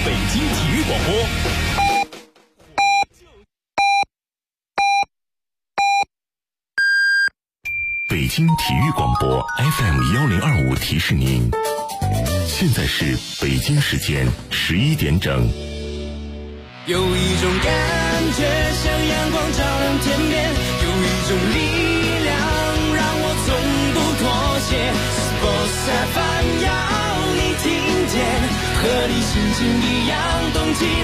北京体育广播。 北京体育广播 FM1025 提示您，现在是北京时间11点整。 有一种感觉像阳光照亮天边，有一种力量让我从不妥协。Sports FM 要你听见，和你心情一样动起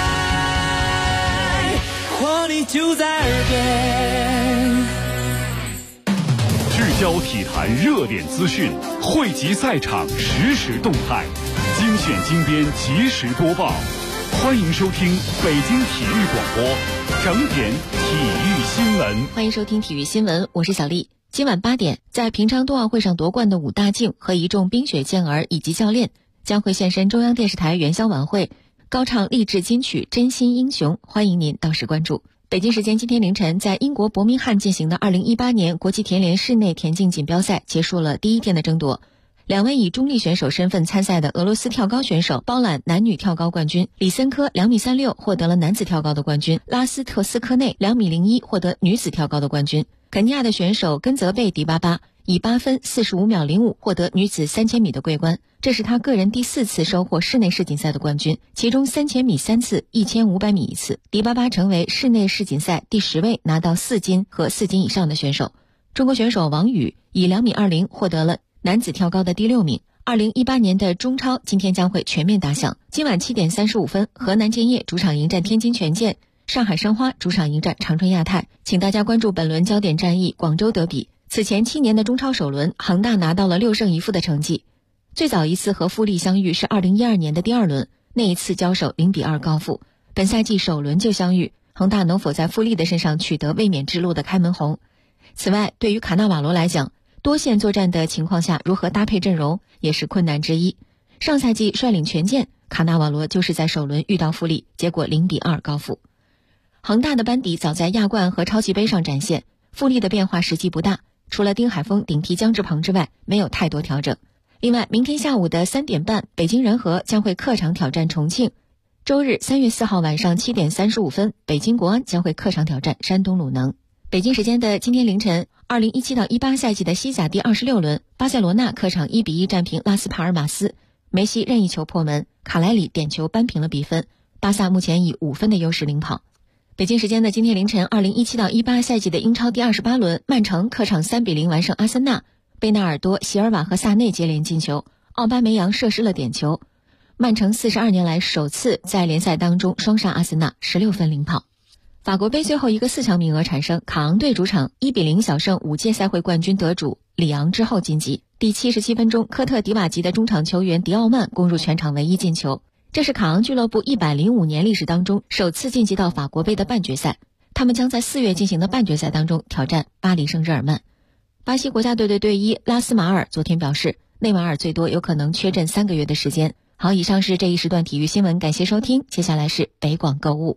来，活力就在耳边。 聚焦体坛热点资讯，汇集赛场实时动态，精选精编及时播报。欢迎收听北京体育广播整点体育新闻。 欢迎收听体育新闻，我是小丽。今晚8点，在平昌冬奥会上夺冠的武大靖和一众冰雪健儿以及教练将会现身中央电视台元宵晚会，高唱励志金曲《真心英雄》，欢迎您到时关注。北京时间今天凌晨，在英国伯明翰进行的2018年国际田联室内田径锦标赛结束了第一天的争夺。2位以中立选手身份参赛的俄罗斯跳高选手包揽男女跳高冠军，李森科2.36米获得了男子跳高的冠军，拉斯特斯科内2.01米获得女子跳高的冠军。肯尼亚的选手根泽贝迪巴巴以8分45秒05获得女子3000米的桂冠，这是他个人第4次收获室内世锦赛的冠军，其中3000米3次，1500米1次。迪巴巴成为室内世锦赛第10位拿到4金和4金以上的选手。中国选手王宇以2.20米获得了男子跳高的第6名。2018年的中超今天将会全面打响，今晚7点35分，河南建业主场迎战天津权健，上海申花主场迎战长春亚泰。请大家关注本轮焦点战役广州德比。此前7年的中超首轮，恒大拿到了6胜1负的成绩。最早一次和富力相遇是2012年的第2轮，那一次交手0-2高负。本赛季首轮就相遇，恒大能否在富力的身上取得卫冕之路的开门红？此外，对于卡纳瓦罗来讲，多线作战的情况下如何搭配阵容也是困难之一。上赛季率领权健，卡纳瓦罗就是在首轮遇到富力，结果0-2高负。恒大的班底早在亚冠和超级杯上展现，富力的变化实际不大，除了丁海峰顶替姜志鹏之外，没有太多调整。另外，明天下午的3点半，北京人和将会客场挑战重庆。周日3月4号晚上7点35分，北京国安将会客场挑战山东鲁能。北京时间的今天凌晨，2017-18赛季的西甲第26轮，巴塞罗那客场1-1战平拉斯帕尔马斯，梅西任意球破门，卡莱里点球扳平了比分，巴萨目前以5分的优势领跑。北京时间的今天凌晨，2017-18赛季的英超第28轮，曼城客场3-0完胜阿森纳，贝纳尔多、席尔瓦和萨内接连进球，奥巴梅扬射失了点球。曼城42年来首次在联赛当中双杀阿森纳，16分领跑。法国杯最后一个4强名额产生，卡昂队主场1-0小胜5届赛会冠军得主里昂之后晋级。第77分钟，科特迪瓦籍的中场球员迪奥曼攻入全场唯一进球，这是卡昂俱乐部105年历史当中首次晋级到法国杯的半决赛。他们将在4月进行的半决赛当中挑战巴黎圣日耳曼。巴西国家队的队医拉斯马尔昨天表示，内马尔最多有可能缺阵3个月的时间。好，以上是这一时段体育新闻，感谢收听，接下来是北广购物。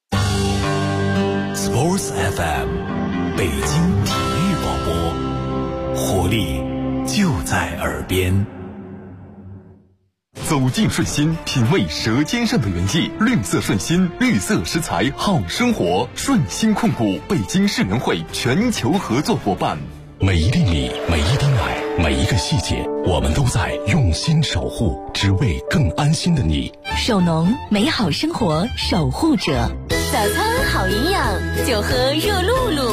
Sports FM 北京体育广播，活力就在耳边。 走进顺心，品味舌尖上的原意。绿色顺心，绿色食材好生活。顺心控股北京市农会全球合作伙伴。 每一粒米，每一滴奶，每一个细节，我们都在用心守护，只为更安心的你。 手农，美好生活守护者。早餐好营养，就喝热露露。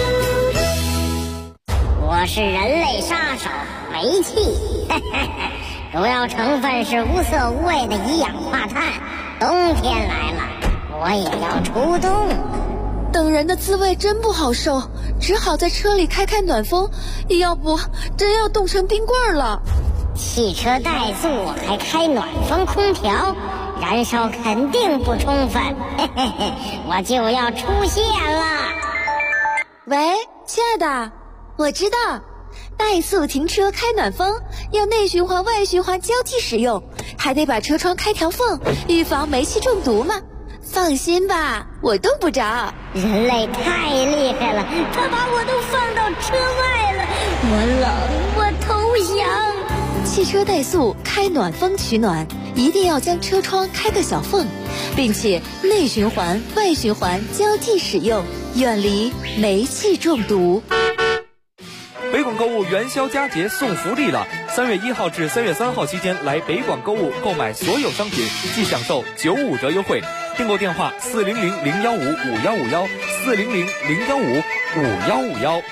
我是人类杀手煤气，主要成分是无色无味的一氧化碳。冬天来了，我也要出动。 等人的滋味真不好受，只好在车里开暖风，要不真要冻成冰棍了。 汽车怠速还开暖风空调，燃烧肯定不充分，我就要出现了。 喂，亲爱的，我知道，怠速停车开暖风要内循环外循环交替使用，还得把车窗开条缝，预防煤气中毒嘛。放心吧，我冻不着。 人类太厉害了，他把我都放到车外了，我冷，我投降。 汽车怠速开暖风取暖，一定要将车窗开个小缝，并且内循环、外循环交替使用，远离煤气中毒。 北广购物元宵佳节送福利了！3月1号至3月3号期间来北广购物购买所有商品，即享受95折优惠。订购电话400-015-5151，400-015-5151。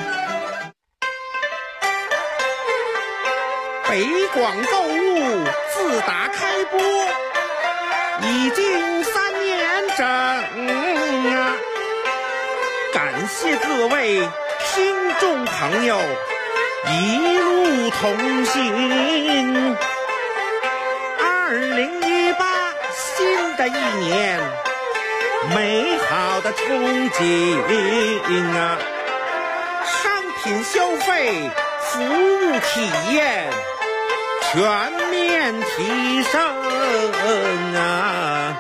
北广购物自打开播已经3年整啊！感谢各位听众朋友一路同行。2018新的一年，美好的憧憬啊！商品消费、服务体验全面提升啊！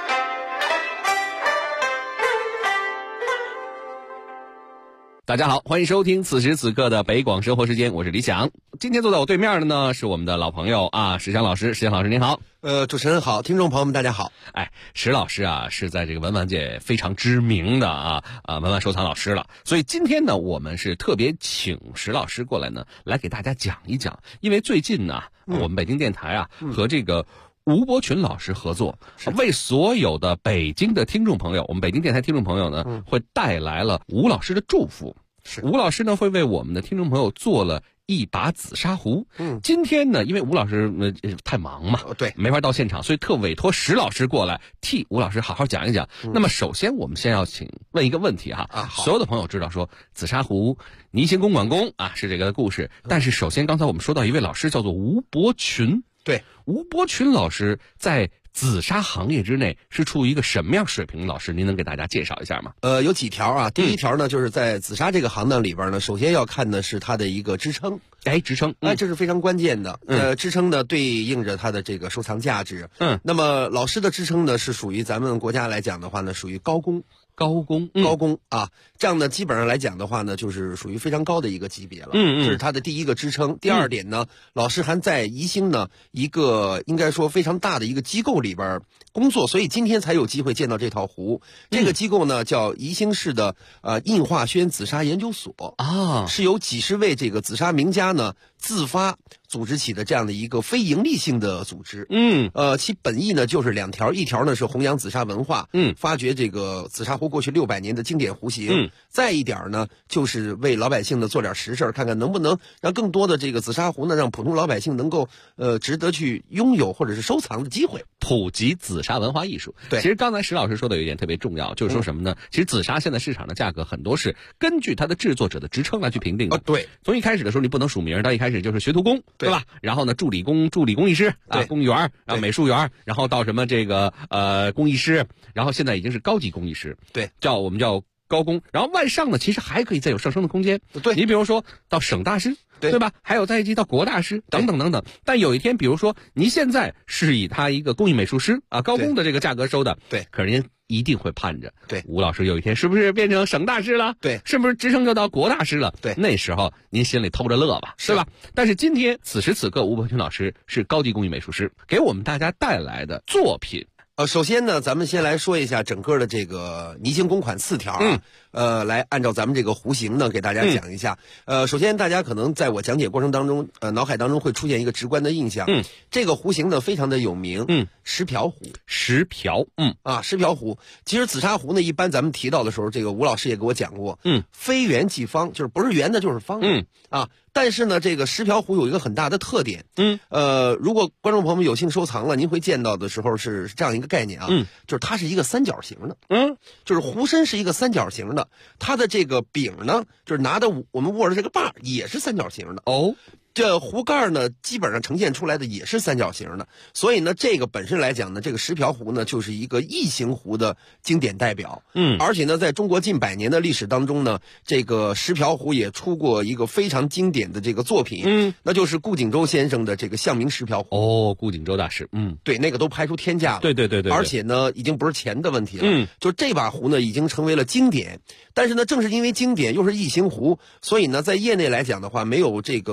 大家好，欢迎收听此时此刻的北广生活时间，我是李想。今天坐在我对面的呢是我们的老朋友啊，石强老师。石强老师您好。 主持人好，听众朋友们大家好。 石老师啊是在这个文玩界非常知名的文玩收藏老师了，所以今天呢我们是特别请石老师过来呢来给大家讲一讲，因为最近呢我们北京电台和这个吴伯群老师合作，为所有的北京的听众朋友，我们北京电台听众朋友呢会带来了吴老师的祝福。吴老师呢会为我们的听众朋友做了一把紫砂壶。今天呢因为吴老师太忙嘛， 对， 没法到现场，所以特委托石老师过来替吴老师好好讲一讲。那么首先我们先要问一个问题所有的朋友知道说紫砂壶倪行公馆公是这个故事，但是首先刚才我们说到一位老师叫做吴伯群。 对， 吴伯群老师在紫砂行业之内是处于一个什么样水平的老师？您能给大家介绍一下吗？ 有几条第一条呢，就是在紫砂这个行当里边呢，首先要看的是它的一个支撑。 支撑， 这是非常关键的。支撑呢对应着它的这个收藏价值。那么老师的支撑呢是属于咱们国家来讲的话呢，属于高工这样呢基本上来讲的话呢，就是属于非常高的一个级别了。这是它的第一个支撑。第二点呢，老师还在宜兴呢一个应该说非常大的一个机构里边工作，所以今天才有机会见到这套壶。这个机构呢叫宜兴市的印化轩紫砂研究所是由几十位这个紫砂名家呢自发组织起的这样的一个非盈利性的组织。其本意呢就是两条，一条呢是弘扬紫砂文化，发掘这个紫砂壶过去600年的经典壶型，再一点呢就是为老百姓呢做点实事，看看能不能让更多的这个紫砂壶呢让普通老百姓能够值得去拥有或者是收藏的机会， 普及紫砂文化艺术。 对， 其实刚才石老师说的有一点特别重要，就是说什么呢？其实紫砂现在市场的价格很多是根据它的制作者的职称来去评定的。 对， 从一开始的时候你不能署名，到一开始就是学徒工，对吧？然后呢助理工艺师工艺员，然后美术员，然后到什么这个工艺师，然后现在已经是高级工艺师， 对， 我们叫高工。然后往上呢其实还可以再有上升的空间。 对， 你比如说到省大师，对吧？还有再一级到国大师等等等等。但有一天比如说您现在是以他一个工艺美术师高工的这个价格收的， 对， 可是您一定会盼着， 对， 吴老师有一天是不是变成省大师了？ 对， 是不是直升就到国大师了？ 对， 那时候您心里偷着乐吧，对吧？但是今天此时此刻，吴伯群老师是高级工艺美术师，给我们大家带来的作品。 首先呢，咱们先来说一下整个的这个倪行公款4条来按照咱们这个壶型呢给大家讲一下。首先大家可能在我讲解过程当中，脑海当中会出现一个直观的印象。这个壶型呢非常的有名。石瓢壶。石瓢壶。其实紫砂壶呢，一般咱们提到的时候，这个吴老师也给我讲过。非圆即方，就是不是圆的就是方的。但是呢，这个石瓢壶有一个很大的特点。如果观众朋友们有幸收藏了，您会见到的时候是这样一个概念就是它是一个三角形的。就是壶身是一个三角形的，它的这个柄呢，就是拿的我们握着这个把也是三角形的。这壶盖呢，基本上呈现出来的也是三角形的，所以呢，这个本身来讲呢，这个石瓢壶呢，就是一个异形壶的经典代表。而且呢，在中国近100年的历史当中呢，这个石瓢壶也出过一个非常经典的这个作品，那就是顾景舟先生的这个象名石瓢壶。 顾景舟大师， 对，那个都拍出天价了。 对， 而且呢，已经不是钱的问题了。就这把壶呢，已经成为了经典。但是呢，正是因为经典又是异形壶，所以呢，在业内来讲的话，没有这个10年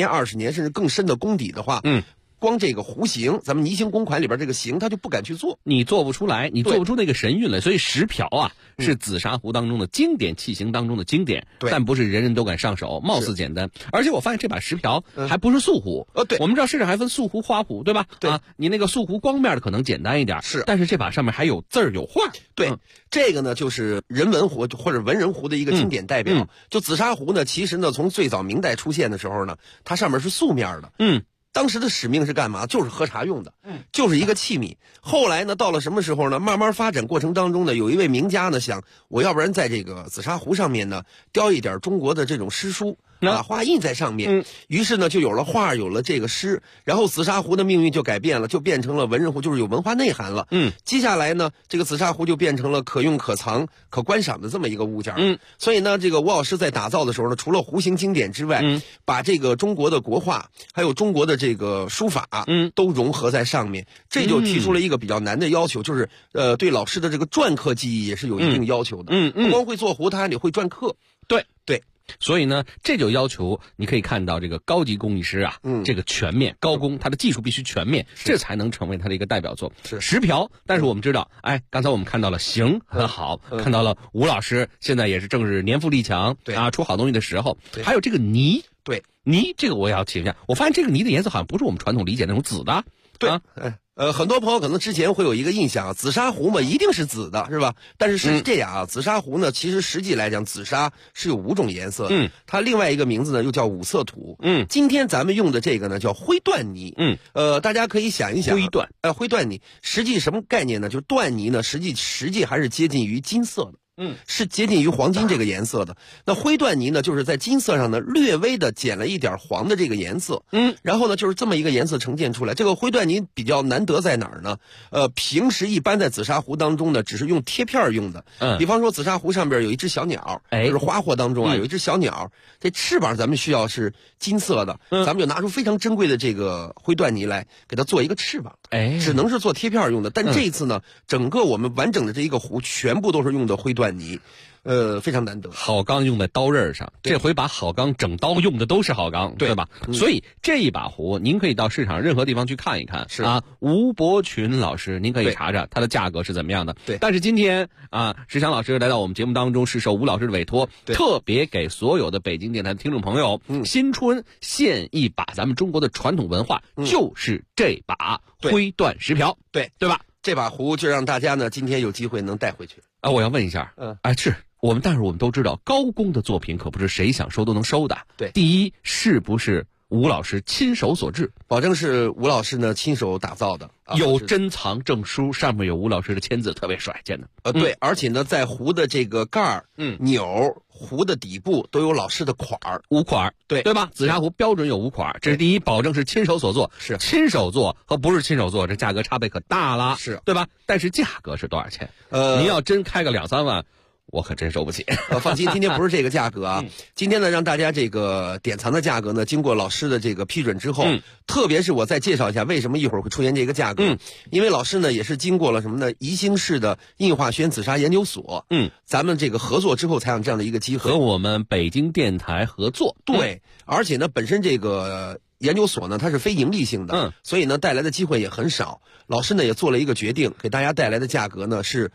年、20年甚至更深的功底的话，光这个弧形，咱们泥形公款里边这个形，他就不敢去做， 你做不出来，你做不出那个神韵来。所以石瓢啊，是紫砂壶当中的经典器型当中的经典，但不是人人都敢上手，貌似简单。而且我发现这把石瓢还不是素壶， 对， 我们知道市场还分素壶、花壶，对吧？ 对啊，你那个素壶光面的可能简单一点， 是， 但是这把上面还有字儿有画。 对，这个呢就是人文壶或者文人壶的一个经典代表。就紫砂壶呢，其实呢从最早明代出现的时候呢，它上面是素面的。当时的使命是干嘛？就是喝茶用的，就是一个器皿。后来呢，到了什么时候呢？慢慢发展过程当中呢，有一位名家呢想，我要不然在这个紫砂壶上面呢雕一点中国的这种诗书，把画印在上面。于是呢，就有了画，有了这个诗，然后紫砂壶的命运就改变了，就变成了文人壶，就是有文化内涵了。接下来呢，这个紫砂壶就变成了可用、可藏、可观赏的这么一个物件。所以呢，这个吴老师在打造的时候呢，除了弧形经典之外，把这个中国的国画，还有中国的这个书法，都融合在上面，这就提出了一个比较难的要求，就是对老师的这个篆刻技艺也是有一定要求的。不光会做壶，他还得会篆刻。 对。 所以呢，这就要求你可以看到这个高级工艺师啊，这个全面高工，他的技术必须全面，这才能成为他的一个代表作。 是石瓢，但是我们知道，刚才我们看到了形很好，看到了吴老师现在也是正是年富力强，出好东西的时候。还有这个泥，泥这个我也要请教，我发现这个泥的颜色好像不是我们传统理解那种紫的。 很多朋友可能之前会有一个印象，紫砂壶嘛一定是紫的，是吧？但是是这样啊，紫砂壶呢，其实实际来讲，紫砂是有5种颜色的。它另外一个名字呢又叫五色土。今天咱们用的这个呢叫灰缎泥。大家可以想一想，灰缎泥实际什么概念呢？就是缎泥呢，实际还是接近于金色的。是接近于黄金这个颜色的。那灰缎泥呢，就是在金色上呢略微的减了一点黄的这个颜色。然后呢，就是这么一个颜色呈现出来。这个灰缎泥比较难得在哪儿呢？平时一般在紫砂壶当中呢，只是用贴片用的。比方说紫砂壶上边有一只小鸟，就是花货当中啊有一只小鸟，这翅膀咱们需要是金色的，咱们就拿出非常珍贵的这个灰缎泥来给它做一个翅膀。只能是做贴片用的。但这一次呢，整个我们完整的这一个壶全部都是用的灰缎泥。非常难得。 好钢用在刀刃上，这回把好钢整刀用的都是好钢，对吧？所以这一把壶，您可以到市场任何地方去看一看。吴伯群老师，您可以查查它的价格是怎么样的。但是今天石强老师来到我们节目当中，是受吴老师的委托，特别给所有的北京电台的听众朋友，新春献一把咱们中国的传统文化，就是这把灰缎石瓢，对吧？ 这把壶就让大家呢今天有机会能带回去。 我要问一下，但是我们都知道，高工的作品可不是谁想收都能收的。第一，是不是吴老师亲手所制？ 保证是吴老师呢亲手打造的， 有珍藏证书，上面有吴老师的签字，特别帅，见的。 对，而且呢，在壶的这个盖儿、钮、壶的底部都有老师的款儿 ，5款，对吧？紫砂壶标准有5款，这是第一，保证是亲手所做。 是亲手做和不是亲手做，这价格差别可大了， 是对吧？但是价格是多少钱？您要真开个2、3万。我可真收不起。 放心，今天不是这个价格啊。今天呢，让大家这个典藏的价格呢，经过老师的这个批准之后，特别是我再介绍一下为什么一会儿会出现这个价格。因为老师呢也是经过了什么呢？宜兴市的印化轩紫砂研究所，咱们这个合作之后才有这样的一个机会， 和我们北京电台合作。 对，而且呢，本身这个研究所呢，它是非盈利性的，所以呢，带来的机会也很少。老师呢也做了一个决定，给大家带来的价格呢是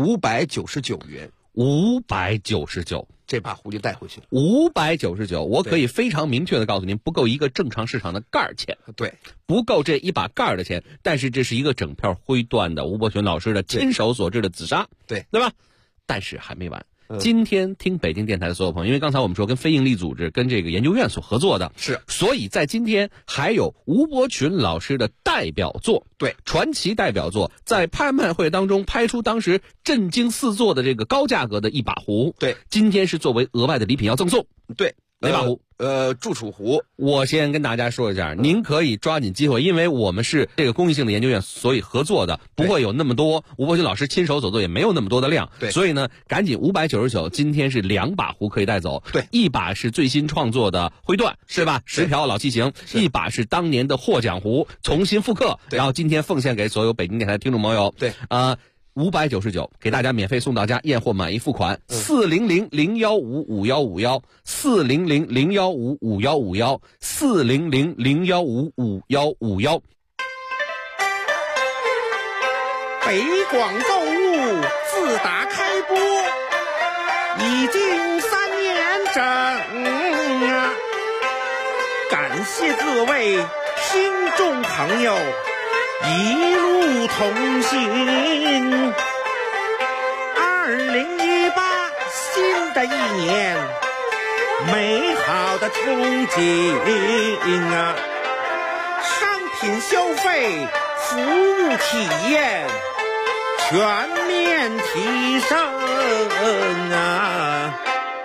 599元。 599， 这把壶就带回去了。 599，我可以非常明确的告诉您，不够一个正常市场的盖儿钱。 对， 不够这一把盖儿的钱。但是这是一个整片灰缎的吴伯群老师的亲手所制的紫砂，对吧？但是还没完。今天听北京电台的所有朋友，因为刚才我们说跟非营利组织、跟这个研究院所合作的， 是， 所以在今天还有吴伯群老师的代表作， 对， 传奇代表作，在拍卖会当中拍出当时震惊四座的这个高价格的一把壶， 对， 今天是作为额外的礼品要赠送， 对， 哪把壶？ 祝楚壶。 我先跟大家说一下，您可以抓紧机会，因为我们是这个公益性的研究院，所以合作的不会有那么多，吴伯群老师亲手所做也没有那么多的量， 对， 所以呢，赶紧599，今天是2把壶可以带走， 对， 一把是最新创作的灰缎，是吧？石瓢老器型，一把是当年的获奖壶，重新复刻，然后今天奉献给所有北京电台的听众朋友， 对， 599，给大家免费送到家，验货满意付款。400-015-5151，400-015-5151，400-015-5151。 北广购物自打开播已经3年整啊，感谢各位听众朋友一路同行。2018新的一年，美好的憧憬啊，商品消费、服务体验全面提升啊！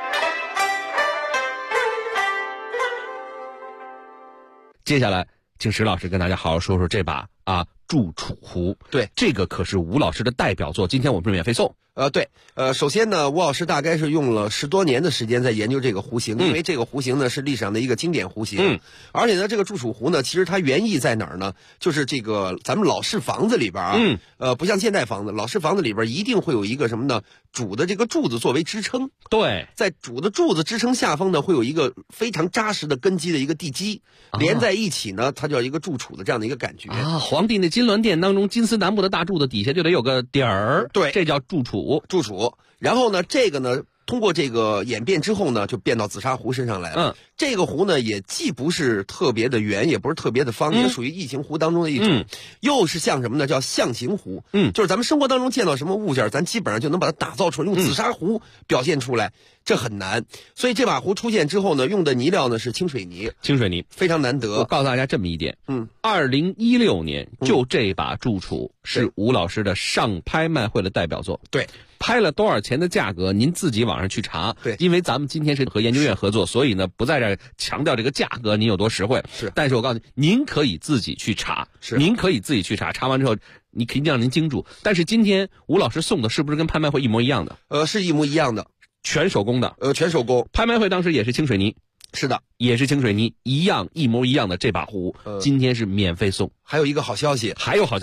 接下来，请石老师跟大家好好说说这把祝楚壶。 对， 这个可是吴老师的代表作，今天我们是免费送。 对，首先呢，吴老师大概是用了10多年的时间在研究这个壶型，因为这个壶型呢是历史上的一个经典壶型，而且呢，这个祝楚壶呢，其实它原意在哪儿呢？就是这个咱们老式房子里边不像现代房子，老式房子里边一定会有一个什么呢？主的这个柱子作为支撑， 对， 在主的柱子支撑下方呢，会有一个非常扎实的根基的一个地基，连在一起呢，它叫一个柱础的这样的一个感觉啊。皇帝那金銮殿当中，金丝楠木的大柱子底下就得有个底儿， 对， 这叫柱础。 然后呢，这个呢，通过这个演变之后呢，就变到紫砂壶身上来了。这个壶呢，也既不是特别的圆，也不是特别的方，也属于异形壶当中的一种，又是像什么呢？叫象形壶。就是咱们生活当中见到什么物件，咱基本上就能把它打造出来，用紫砂壶表现出来，这很难。所以这把壶出现之后呢，用的泥料呢是清水泥，非常难得。 我告诉大家这么一点，2016年就这把祝楚是吴老师的上拍卖会的代表作。 对。 拍了多少钱的价格，您自己网上去查。 对， 因为咱们今天是和研究院合作，所以呢不在这儿强调这个价格您有多实惠。 是， 但是我告诉您可以自己去查。 是， 您可以自己去查，查完之后你肯定让您精注。但是今天吴老师送的是不是跟拍卖会一模一样的？ 是一模一样的， 全手工的。 全手工。 拍卖会当时也是清水泥。 是的， 也是清水泥，一模一样的这把壶，今天是免费送。 还有一个好消息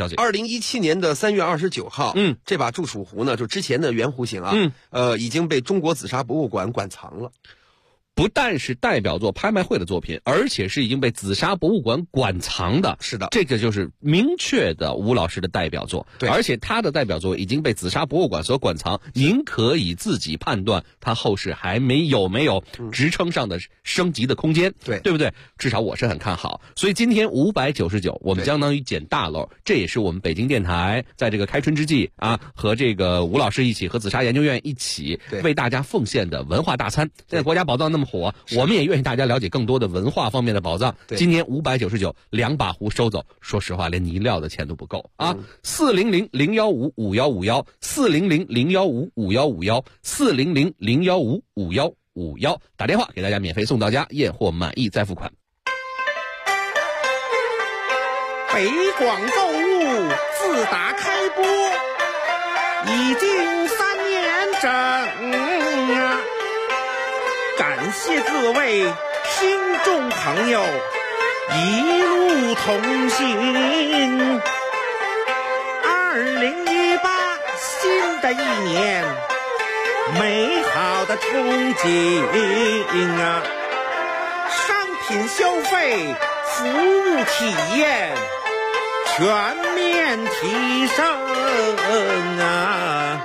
，2017年的3月29号，这把祝楚壶呢，就之前的原壶型已经被中国紫砂博物馆馆藏了。 不但是代表作拍卖会的作品，而且是已经被紫砂博物馆馆藏的。 是的， 这个就是明确的吴老师的代表作。 对， 而且他的代表作已经被紫砂博物馆所馆藏，您可以自己判断他后世还有没有职称上的升级的空间。 对， 对不对？至少我是很看好。所以今天599，我们相当于捡大漏。这也是我们北京电台在这个开春之际和这个吴老师一起，和紫砂研究院一起为大家奉献的文化大餐。现在国家宝藏那么火，我们也愿意大家了解更多的文化方面的宝藏。今年599，2把壶收走，说实话连泥料的钱都不够啊！400-015-5151，400-015-5151，400-015-5151，打电话给大家免费送到家，验货满意再付款。 北广购物自打开播已经3年整啊，感谢各位听众朋友一路同行。2018新的一年，美好的憧憬啊，商品消费、服务体验全面提升啊！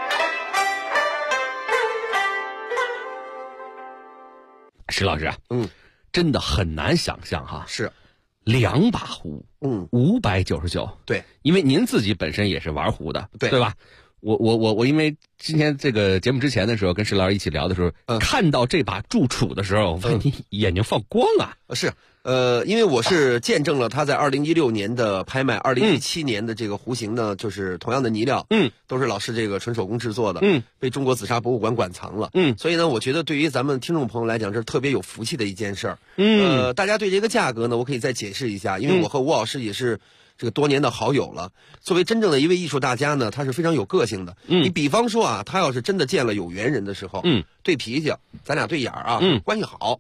石老师啊，真的很难想象哈， 是 2把壶，599， 对， 因为您自己本身也是玩壶的，对吧？我因为今天这个节目之前的时候跟石老师一起聊的时候，看到这把祝楚的时候，我发现你眼睛放光啊！ 是。因为我是见证了他在2016年的拍卖，2017年的这个壶型呢，就是同样的泥料，都是老师这个纯手工制作的，被中国紫砂博物馆馆藏了，所以呢，我觉得对于咱们听众朋友来讲，这是特别有福气的一件事儿。大家对这个价格呢，我可以再解释一下，因为我和吴老师也是这个多年的好友了。作为真正的一位艺术大家呢，他是非常有个性的。你比方说他要是真的见了有缘人的时候，对脾气，咱俩对眼儿关系好。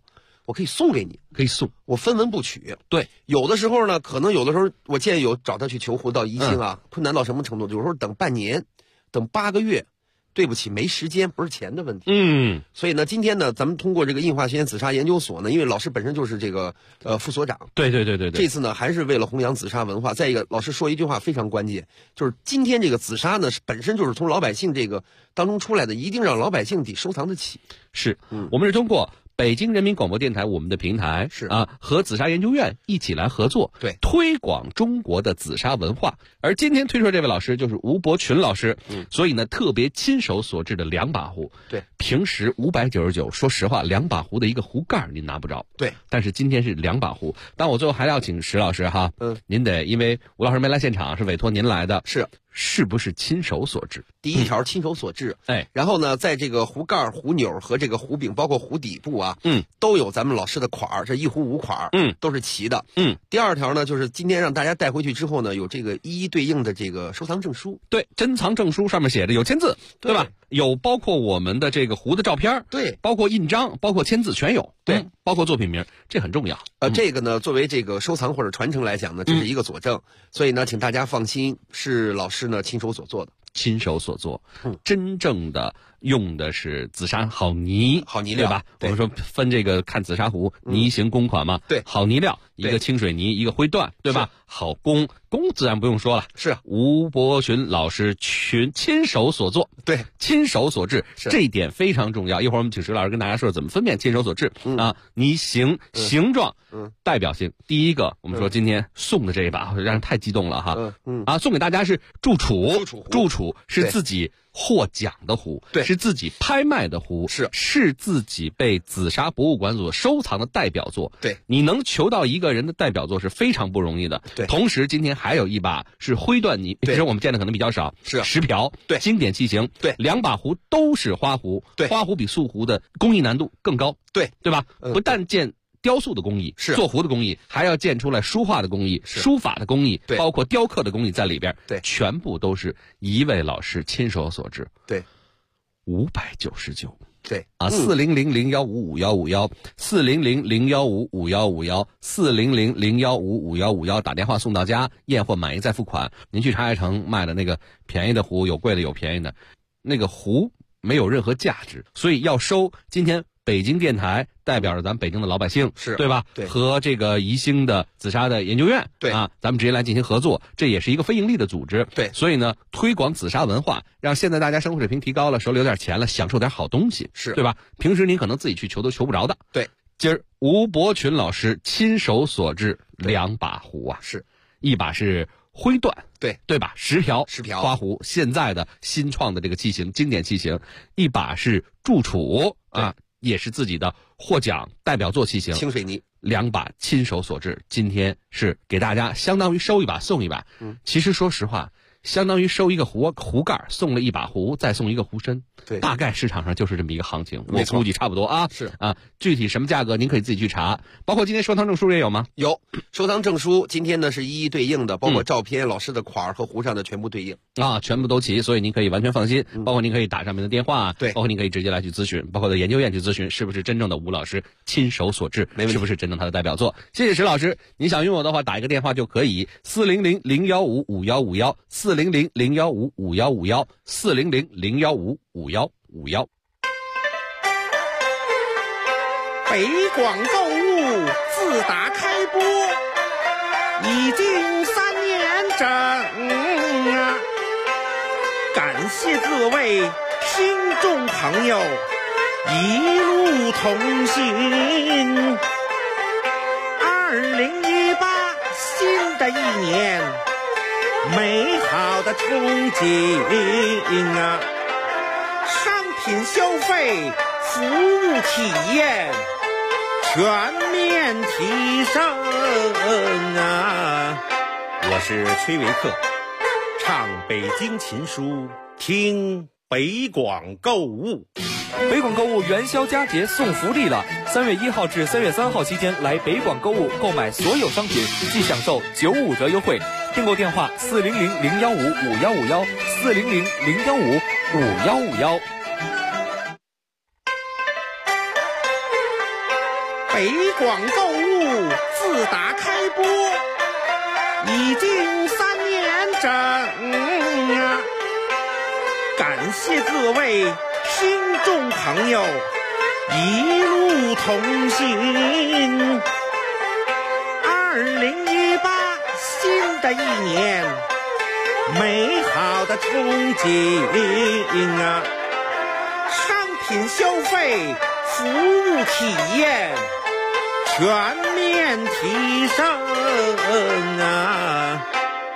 我可以送给你， 可以送， 我分文不取。 对， 有的时候呢，可能有的时候我建议有找他去求湖到宜兴啊，困难到什么程度？有时候等半年，等8个月。对不起，没时间，不是钱的问题。所以呢，今天呢，咱们通过这个硬化学院紫砂研究所呢，因为老师本身就是这个副所长， 对， 这次呢还是为了弘扬紫砂文化。再一个，老师说一句话非常关键，就是今天这个紫砂呢，本身就是从老百姓这个当中出来的，一定让老百姓得收藏得起。 是，我们是通过北京人民广播电台我们的平台是和紫砂研究院一起来合作， 对， 推广中国的紫砂文化。而今天推出这位老师就是吴伯群老师，所以呢特别亲手所制的2把壶， 对， 平时599，说实话2把壶的一个壶盖您拿不着， 对， 但是今天是2把壶。但我最后还要请石老师哈，您得因为吴老师没来现场，是委托您来的，是不是亲手所制？ 第一条亲手所制，然后呢，在这个壶盖、壶钮和这个壶柄，包括壶底部啊，都有咱们老师的款儿，这1壶5款，都是齐的，第二条呢，就是今天让大家带回去之后呢，有这个一一对应的这个收藏证书， 对，珍藏证书上面写着有签字，对吧？有包括我们的这个壶的照片， 对， 包括印章，包括签字全有， 对， 包括作品名，这很重要。 这个呢，作为这个收藏或者传承来讲呢，这是一个佐证，所以呢，请大家放心，是老师呢亲手所做的。 亲手所做，真正的用的是紫砂好泥， 好泥料， 对吧？我们说分这个看紫砂壶泥型公款嘛， 对， 好泥料，一个清水泥，一个灰缎，对吧？好工自然不用说了， 是吴伯群老师亲手所做， 对， 亲手所制，这一点非常重要。一会儿我们请石老师跟大家说怎么分辨亲手所制泥形、形状、代表性。第一个，我们说今天送的这一把让人太激动了哈，送给大家是祝楚是自己获奖的壶， 对， 是自己拍卖的壶，是自己被紫砂博物馆所收藏的代表作， 对， 你能求到一个人的代表作是非常不容易的， 对。 同时今天还有一把是灰缎泥，其实我们见的可能比较少， 是石瓢， 对， 经典器型， 对 ，2把壶都是花壶， 对， 花壶比素壶的工艺难度更高， 对吧？不但见雕塑的工艺， 是做壶的工艺，还要见出来书画的工艺，书法的工艺， 对， 包括雕刻的工艺在里边， 对， 全部都是一位老师亲手所制， 对 ，599， 对 ，400-015-5151，400-015-5151，400-015-5151，打电话送到家，验货满意再付款。您去茶叶城卖的那个便宜的壶，有贵的有便宜的，那个壶没有任何价值，所以要收今天北京电台代表着咱们北京的老百姓，对吧？ 对， 和这个宜兴的紫砂的研究院， 对咱们直接来进行合作，这也是一个非盈利的组织， 对。 所以呢，推广紫砂文化，让现在大家生活水平提高了，手里有点钱了，享受点好东西，对吧？平时您可能自己去求都求不着的， 对。 今儿吴伯群老师亲手所制2把壶啊， 是一把是灰缎，对吧？石瓢花壶，现在的新创的这个器型，经典器型，一把是祝楚也是自己的获奖代表作器型， 清水泥 ，2把亲手所制。今天是给大家相当于收一把送一把，其实说实话，相当于收一个壶盖，送了1把壶，再送一个壶身， 对， 大概市场上就是这么一个行情，我估计差不多啊。 是具体什么价格您可以自己去查，包括今天收藏证书也有吗？ 有，收藏证书今天呢是一一对应的，包括照片、老师的款和壶上的全部对应全部都齐，所以您可以完全放心。包括您可以打上面的电话， 对， 包括您可以直接来去咨询，包括在研究院去咨询，是不是真正的吴老师亲手所制，是不是真正他的代表作？谢谢石老师，您想拥有的话，打一个电话就可以，400-015-5151，400-015-5151，400-015-5151。 北广购物自打开播已经3年整感谢各位听众朋友一路同行。2018新的一年，美好的憧憬商品消费，服务体验全面提升我是崔维克，唱北京琴书，听北广购物。 北广购物元宵佳节送福利了！3月1号至3月3号期间来北广购物购买所有商品，即享受95折优惠。订购电话400-015-5151，400-015-5151。 北广购物自打开播已经3年整啊！感谢各位听众朋友一路同行。2018新的一年，美好的憧憬啊！商品消费、服务体验全面提升啊！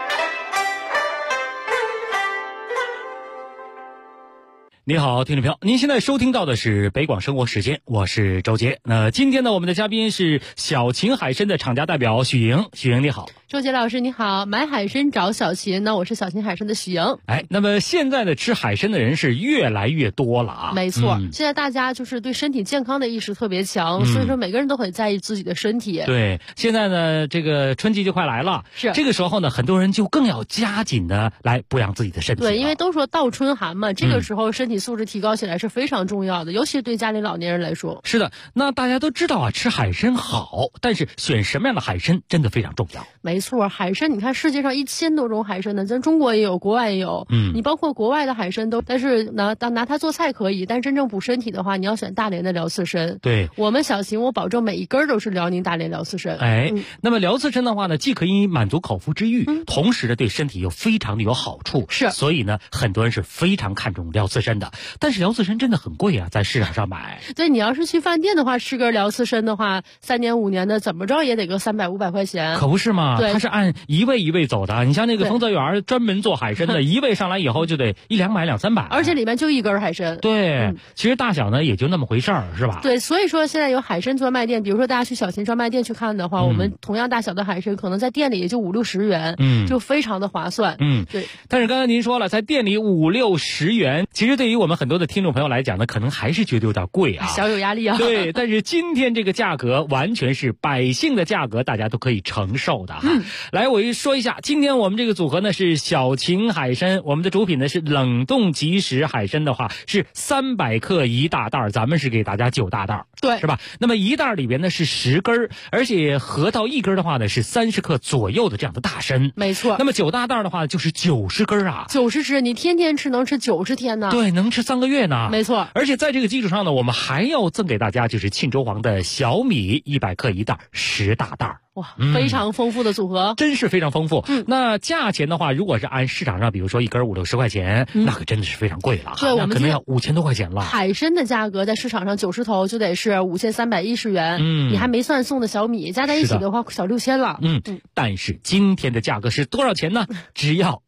你好，听众朋友，您现在收听到的是北广生活时间，我是周杰。今天呢，我们的嘉宾是小秦海参的厂家代表许莹。许莹你好。 周杰老师你好，买海参找小秦，那我是小秦海参的许莹。 那么现在呢，吃海参的人是越来越多了啊。 没错，现在大家就是对身体健康的意识特别强，所以说每个人都很在意自己的身体。 对，现在呢，这个春季就快来了， 是这个时候呢，很多人就更要加紧的来补养自己的身体。 对，因为都说倒春寒嘛，这个时候身体素质提高起来是非常重要的，尤其是对家里老年人来说。 是的，那大家都知道啊，吃海参好，但是选什么样的海参真的非常重要。 没错，海参你看世界上1000多种海参呢，咱中国也有，国外也有。你包括国外的海参都，但是拿它做菜可以，但是真正补身体的话，你要选大连的辽刺参。 对， 我们小秦我保证每一根都是辽宁大连辽刺参。 那么辽刺参的话呢，既可以满足口腹之欲，同时呢对身体又非常的有好处。 是， 所以呢很多人是非常看重辽刺参的。但是辽刺参真的很贵啊，在市场上买。 对，你要是去饭店的话，吃根辽刺参的话，3年5年的怎么着也得个300、500块钱。 可不是嘛？ 对， 它是按一位一位走的。你像那个丰泽园专门做海参的，一位上来以后就得100-200、200-300， 而且里面就一根海参。 对，其实大小呢也就那么回事儿，是吧？ 对，所以说现在有海参专卖店，比如说大家去小秦专卖店去看的话，我们同样大小的海参可能在店里也就50-60元，就非常的划算。对。 但是刚才您说了，在店里50-60元，其实对于我们很多的听众朋友来讲呢，可能还是觉得有点贵啊， 小有压力啊。 对，但是今天这个价格完全是百姓的价格，大家都可以承受的哈。来，我说一下，今天我们这个组合呢是小秦海参，我们的主品呢是冷冻即食海参的话是300克1大袋，咱们是给大家9大袋， 对， 是吧？那么1袋里边呢是10根，而且合到1根的话呢是30克左右的这样的大参。 没错。 那么9大袋的话就是90根啊 ，90只，你天天吃能吃90天呢。 对，能吃3个月呢。 没错。 而且在这个基础上呢，我们还要赠给大家就是沁州黄的小米100克1袋10大袋。 哇，非常丰富的组合， 真是非常丰富。那价钱的话，如果是按市场上，比如说1根50-60块钱，那可真的是非常贵了。 对，我们可能要5000多块钱了。 海参的价格在市场上90头就得是5310元，你还没算送的小米，加在一起的话小6000了。 但是今天的价格是多少钱呢？只要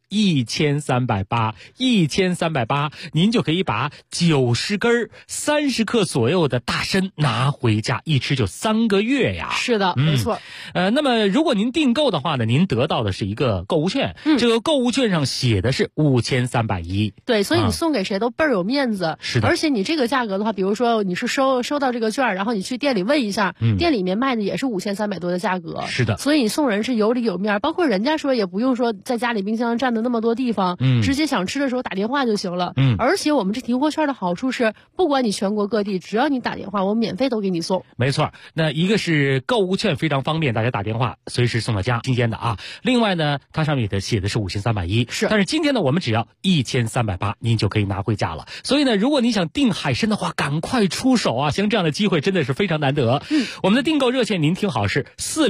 1380，1380，您就可以把90根30克左右的大参拿回家，一吃就3个月呀。 是的，没错。 那么如果您订购的话呢，您得到的是一个购物券，这个购物券上写的是5310。 对，所以你送给谁都倍儿有面子。 是的。 而且你这个价格的话，比如说你是收到这个券，然后你去店里问一下，店里面卖的也是5300多的价格。 是的。 所以你送人是有里有面，包括人家说也不用说在家里冰箱占的那么多地方，直接想吃的时候打电话就行了。而且我们这提货券的好处是，不管你全国各地，只要你打电话，我免费都给你送。 没错，那一个是购物券非常方便，大家打电话随时送到家，新鲜的啊。另外呢，它上面写的是5310， 是。 但是今天呢，我们只要1380，您就可以拿回家了。所以呢，如果你想订海参的话，赶快出手啊！像这样的机会真的是非常难得。我们的订购热线您听好是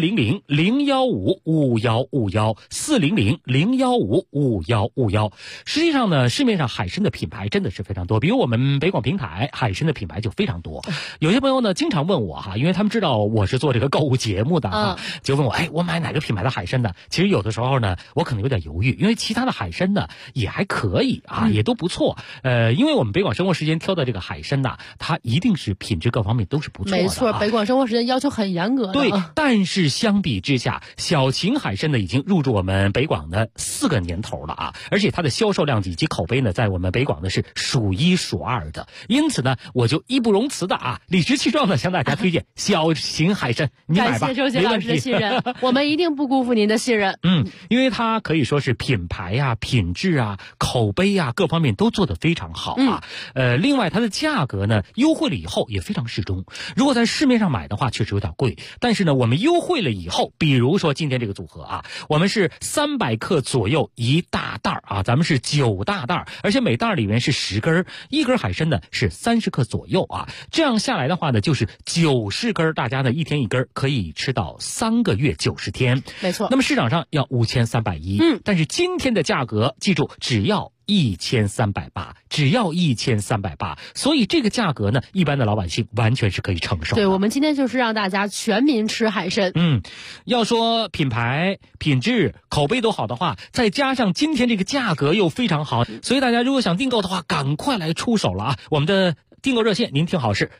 400-015-5151，400-015-5151。实际上呢，市面上海参的品牌真的是非常多，比如我们北广平台海参的品牌就非常多。有些朋友呢经常问我哈，因为他们知道我是做这个购物节目的就问我，我买哪个品牌的海参呢？其实有的时候呢，我可能有点犹豫，因为其他的海参呢也还可以啊，也都不错。因为我们北广生活时间挑的这个海参呐，它一定是品质各方面都是不错的。 没错，北广生活时间要求很严格的。 对，但是相比之下，小秦海参呢已经入驻我们北广的4个年头头了啊，而且它的销售量以及口碑呢，在我们北广呢是数一数二的。因此呢，我就义不容辞的啊，理直气壮的向大家推荐小秦海参，你买吧， 感谢周杰老师的信任，我们一定不辜负您的信任。 因为它可以说是品牌啊、品质啊、口碑啊各方面都做得非常好啊。另外它的价格呢优惠了以后也非常适中。如果在市面上买的话，确实有点贵，但是呢，我们优惠了以后，比如说今天这个组合啊，我们是300克左右一大袋啊，咱们是9大袋，而且每袋里面是10根，一根海参呢是30克左右啊。这样下来的话呢，就是90根，大家呢一天一根，可以吃到3个月90天。 没错。 那么市场上要5310，但是今天的价格，记住只要1380，只要1380，所以这个价格呢，一般的老百姓完全是可以承受的。 对，我们今天就是让大家全民吃海参。 要说品牌、品质、口碑都好的话，再加上今天这个价格又非常好，所以大家如果想订购的话，赶快来出手了啊！我们的订购热线您听好，是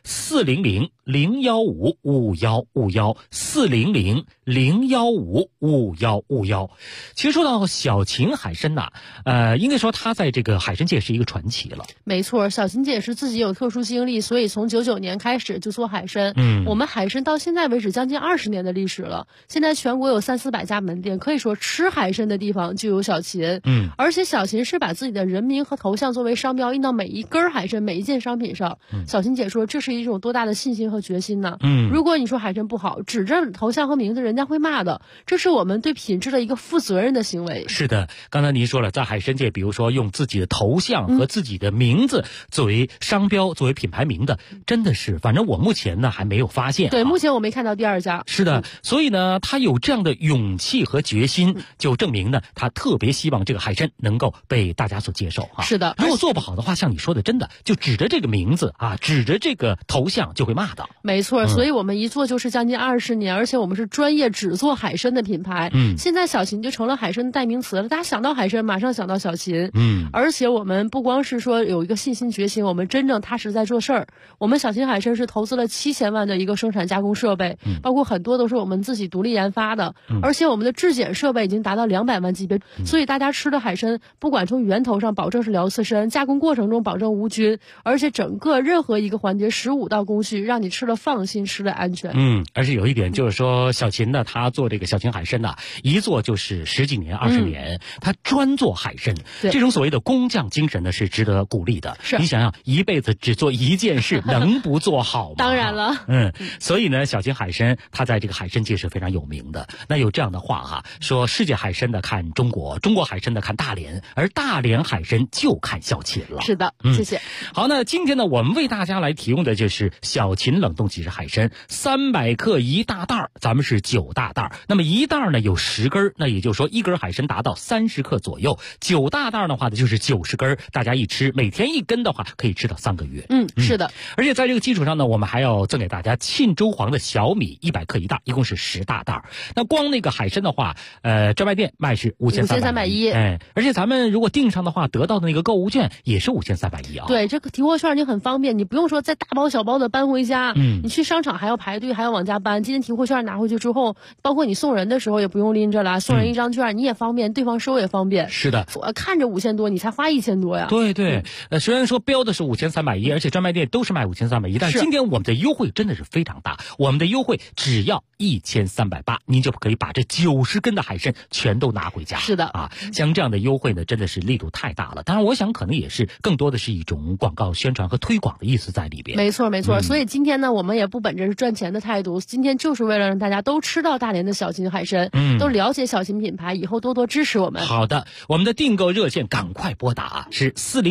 400-015-5151，400-015-5151。其实说到小秦海参呐，应该说他在这个海参界是一个传奇了。 没错，小秦姐是自己有特殊经历，所以从99年开始就做海参。我们海参到现在为止将近20年的历史了，现在全国有300-400家门店，可以说吃海参的地方就有小秦。而且小秦是把自己的人名和头像作为商标印到每一根海参、每一件商品上。小秦姐说，这是一种多大的信心和决心呢？如果你说海参不好，指着头像和名字，人家会骂的。这是我们对品质的一个负责任的行为。 是的，刚才您说了，在海参界，比如说用自己的头像和自己的名字作为商标、作为品牌名的，真的是，反正我目前呢还没有发现。 对，目前我没看到第二家。 是的，所以呢，他有这样的勇气和决心，就证明呢，他特别希望这个海参能够被大家所接受啊。 是的， 如果做不好的话，像你说的，真的就指着这个名字啊，指着这个头像就会骂的。 没错，所以我们一做就是将近20年，而且我们是专业只做海参的品牌。现在小秦就成了海参的代名词了，大家想到海参马上想到小秦。而且我们不光是说有一个信心决心，我们真正踏实在做事儿。我们小秦海参是投资了7000万的一个生产加工设备，包括很多都是我们自己独立研发的，而且我们的质检设备已经达到200万级别，所以大家吃的海参不管从源头上保证是辽刺参，加工过程中保证无菌，而且整个任何一个环节15道工序，让你吃了放心，吃了安全。 而且有一点就是说，小秦呢，他做这个小秦海参呢，一做就是10几年、20年，他专做海参，这种所谓的工匠精神呢，是值得鼓励的。 是， 你想想，一辈子只做一件事，能不做好吗？ 当然了。 所以呢，小秦海参他在这个海参界是非常有名的。那有这样的话哈，说世界海参的看中国，中国海参的看大连，而大连海参就看小秦了。 是的，谢谢。 好，那今天呢，我们为大家来提供的就是小秦冷冻即食海参，300克一大袋，咱们是9大袋。那么一袋呢有10根，那也就是说一根海参达到30克左右，9大袋的话呢就是90根，大家一吃，每天1根的话可以吃到3个月。 是的。 而且在这个基础上呢，我们还要赠给大家沁州黄的小米100克一袋，一共是10大袋。那光那个海参的话，专卖店卖是5310，而且咱们如果订上的话，得到的那个购物券也是5310啊。 对，这个提货券你很方便，你不用说再大包小包的搬回家，你去商场还要排队，还要往家搬。今天提货券拿回去之后，包括你送人的时候也不用拎着了，送人一张券你也方便，对方收也方便。 是的， 我看着5000多，你才花1000多呀。 对，虽然说标的是5310，而且专卖店都是卖5310，但是今天我们的优惠真的是非常大，我们的优惠只要1380，您就可以把这90根的海参全都拿回家。 是的啊，像这样的优惠呢，真的是力度太大了。当然，我想可能也是更多的是一种广告宣传和推广的意思在里边。 没错，所以今天呢，我们也不本着是赚钱的态度，今天就是为了让大家都吃到大连的小秦海参，都了解小秦品牌，以后多多支持我们。 好的，我们的订购热线赶快拨打，是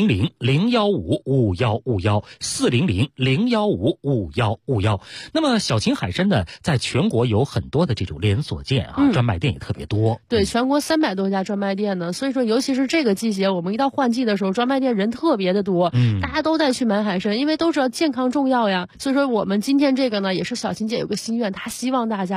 400-015-5151，400-015-5151。那么小秦海参呢，在全国有很多的这种连锁店啊，专卖店也特别多。 对，全国300多家专卖店呢，所以说尤其是这个季节，我们一到换季的时候，专卖店人特别的多，大家都在去买海参，因为都知道健康重要呀。所以说我们今天这个呢，也是小秦姐有个心愿，她希望大家全民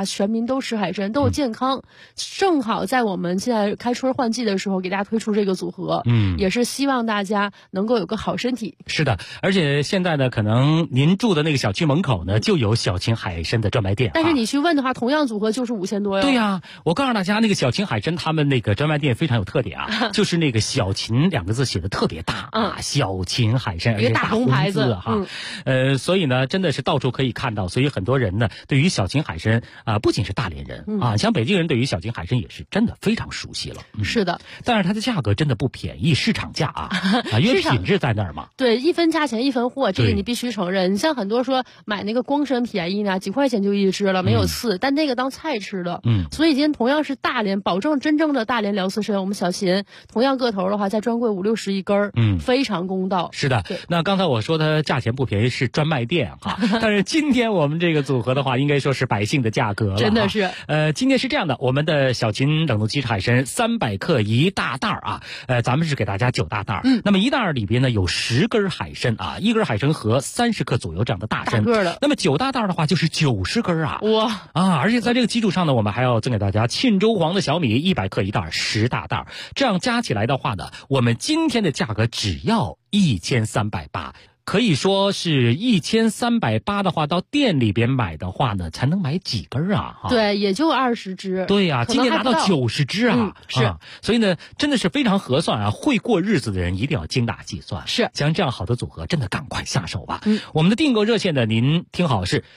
民都吃海参，都有健康。正好在我们现在开春换季的时候，给大家推出这个组合，也是希望大家能够有个好身体。 是的，而且现在呢，可能您住的那个小区门口呢，就有小秦海参的专卖店。 但是你去问的话，同样组合就是5000多哟。 对呀，我告诉大家，那个小秦海参他们那个专卖店非常有特点啊，就是那个小秦2个字写的特别大啊，小秦海参， 一个大红牌子哈。所以呢，真的是到处可以看到，所以很多人呢，对于小秦海参不仅是大连人啊，像北京人对于小秦海参也是真的非常熟悉了。 是的， 但是它的价格真的不便宜，市场价啊，因为品质在那儿嘛。 对，一分价钱一分货，这个你必须承认。你像很多说买那个光参便宜呢，几块钱就一只了，没有刺，但那个当菜吃的。所以今天同样是大连，保证真正的大连辽刺参，我们小秦同样个头的话，在专柜50-60一根非常公道。 是的，那刚才我说它价钱不便宜是专卖店哈，但是今天我们这个组合的话，应该说是百姓的价格了。 真的是。 今天是这样的，我们的小秦冷冻鸡翅海参300克一大袋啊，咱们是给大家9大袋。那么一袋里边呢有10根海参啊，一根海参和30克左右这样的大参。 大个的。 那么9大袋的话就是90根啊。 哇啊！而且在这个基础上呢，我们还要赠给大家沁州黄的小米100克一袋，10大袋，这样加起来的话呢，我们今天的价格只要1380。可以说是1380的话，到店里边买的话呢，才能买几根啊？ 对，也就20只。 对呀，今天拿到90只啊！ 是， 所以呢，真的是非常合算啊！会过日子的人一定要精打细算。 是， 像这样好的组合，真的赶快下手吧。我们的订购热线呢，您听好是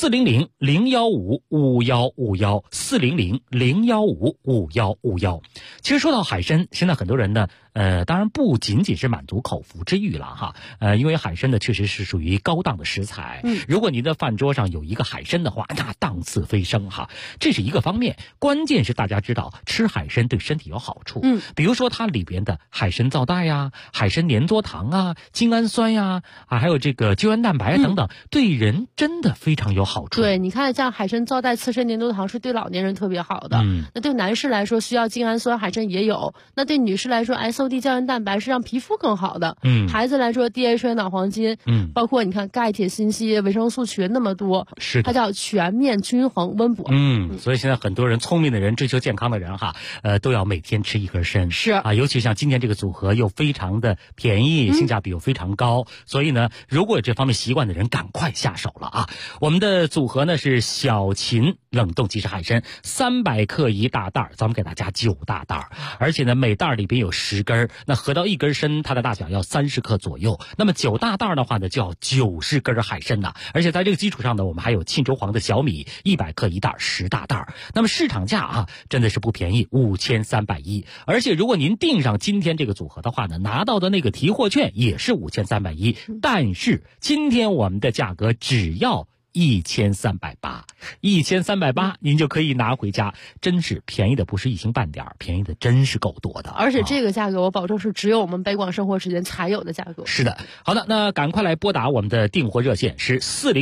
400-015-5151，400-015-5151。其实说到海参，现在很多人呢，当然不仅仅是满足口腹之欲了哈，因为海参呢确实是属于高档的食材。如果您的饭桌上有一个海参的话，那档次飞升哈，这是一个方面。关键是大家知道吃海参对身体有好处，比如说它里边的海参皂带呀、海参粘多糖啊、精氨酸呀还有这个胶原蛋白等等，对人真的非常有好处。 对，你看像海参皂带、刺参粘多糖是对老年人特别好的。那对男士来说需要精氨酸，海参也有。那对女士来说 SOD 胶原蛋白是让皮肤更好的。孩子来说 DHA 脑黄金，包括你看钙、铁、锌、硒、维生素群那么多， 是它叫全面均衡温补。 所以现在很多人聪明的人、追求健康的人哈，都要每天吃1根参。 是啊，尤其像今天这个组合又非常的便宜，性价比又非常高，所以呢，如果有这方面习惯的人，赶快下手了啊！我们的组合呢是小秦冷冻鸡翅海参300克一大袋，咱们给大家9大袋，而且呢每袋里边有10根，那合到1根参，它的大小要30克左右。那么9大袋的话呢，就要90根海参呐，而且在这个基础上呢，我们还有沁州黄的小米100克一袋，10大袋。那么市场价啊，真的是不便宜，5310。而且如果您订上今天这个组合的话呢，拿到的那个提货券也是5310，但是今天我们的价格只要1380，1380您就可以拿回家，真是便宜的不是一星半点，便宜的真是够多的。 而且这个价格我保证是只有我们北广生活时间才有的价格。 是的，好的，那赶快来拨打我们的订货热线是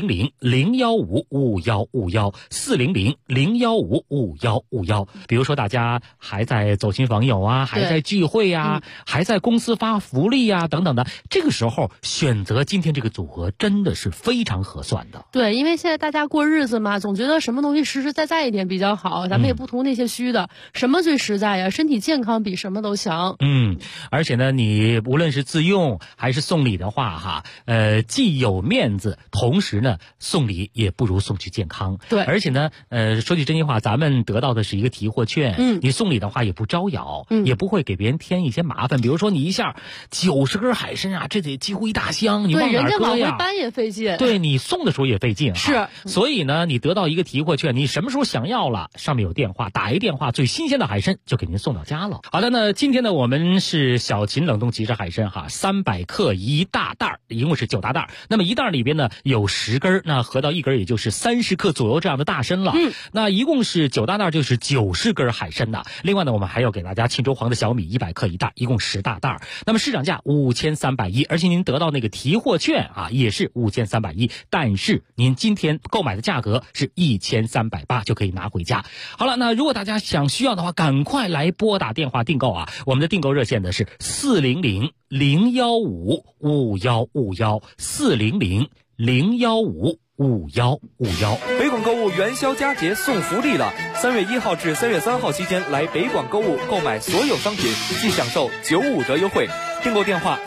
400-015-5151，400-015-5151。比如说大家还在走亲访友啊，还在聚会啊，还在公司发福利啊等等的，这个时候选择今天这个组合真的是非常合算的。 对，因为现在大家过日子嘛，总觉得什么东西实实在在一点比较好，咱们也不图那些虚的，什么最实在呀？身体健康比什么都强。 而且呢，你无论是自用还是送礼的话哈，既有面子，同时呢送礼也不如送去健康。 对， 而且呢，说句真心话，咱们得到的是一个提货券，你送礼的话也不招摇，也不会给别人添一些麻烦。比如说你一下90根海参啊，这得几乎一大箱，你往哪搁呀？ 对，人家往回搬也费劲。 对，你送的时候也费劲。 是， 所以呢，你得到一个提货券，你什么时候想要了，上面有电话，打一电话，最新鲜的海参就给您送到家了。好的，那今天呢，我们是小秦冷冻鸡翅海参哈，300克一大袋，一共是9大袋。那么一袋里边呢有10根，那合到1根也就是30克左右这样的大参了。那一共是9大袋，就是90根海参的。另外呢，我们还要给大家沁州黄的小米100克一袋，一共10大袋。那么市场价5310，而且您得到那个提货券啊，也是5310，但是您今天购买的价格是1380，就可以拿回家。好了，那如果大家需要的话，赶快来拨打电话订购啊！我们的订购热线呢是400-015-5151，400-015-5151。 5151。 北广购物元宵佳节送福利了！3月1号至3月3号期间来北广购物购买所有商品，即享受95折优惠。订购电话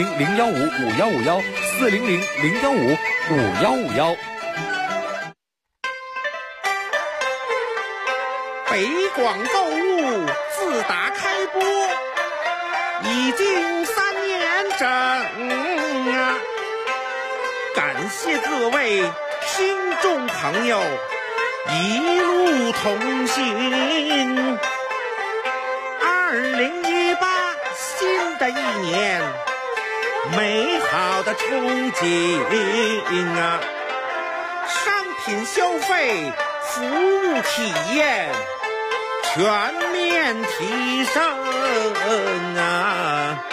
400-015-5151，400-015-5151。 北广购物自打开播已经3年整啊！感谢各位听众朋友一路同行。2018新的一年，美好的憧憬啊！商品消费，服务体验全面提升啊！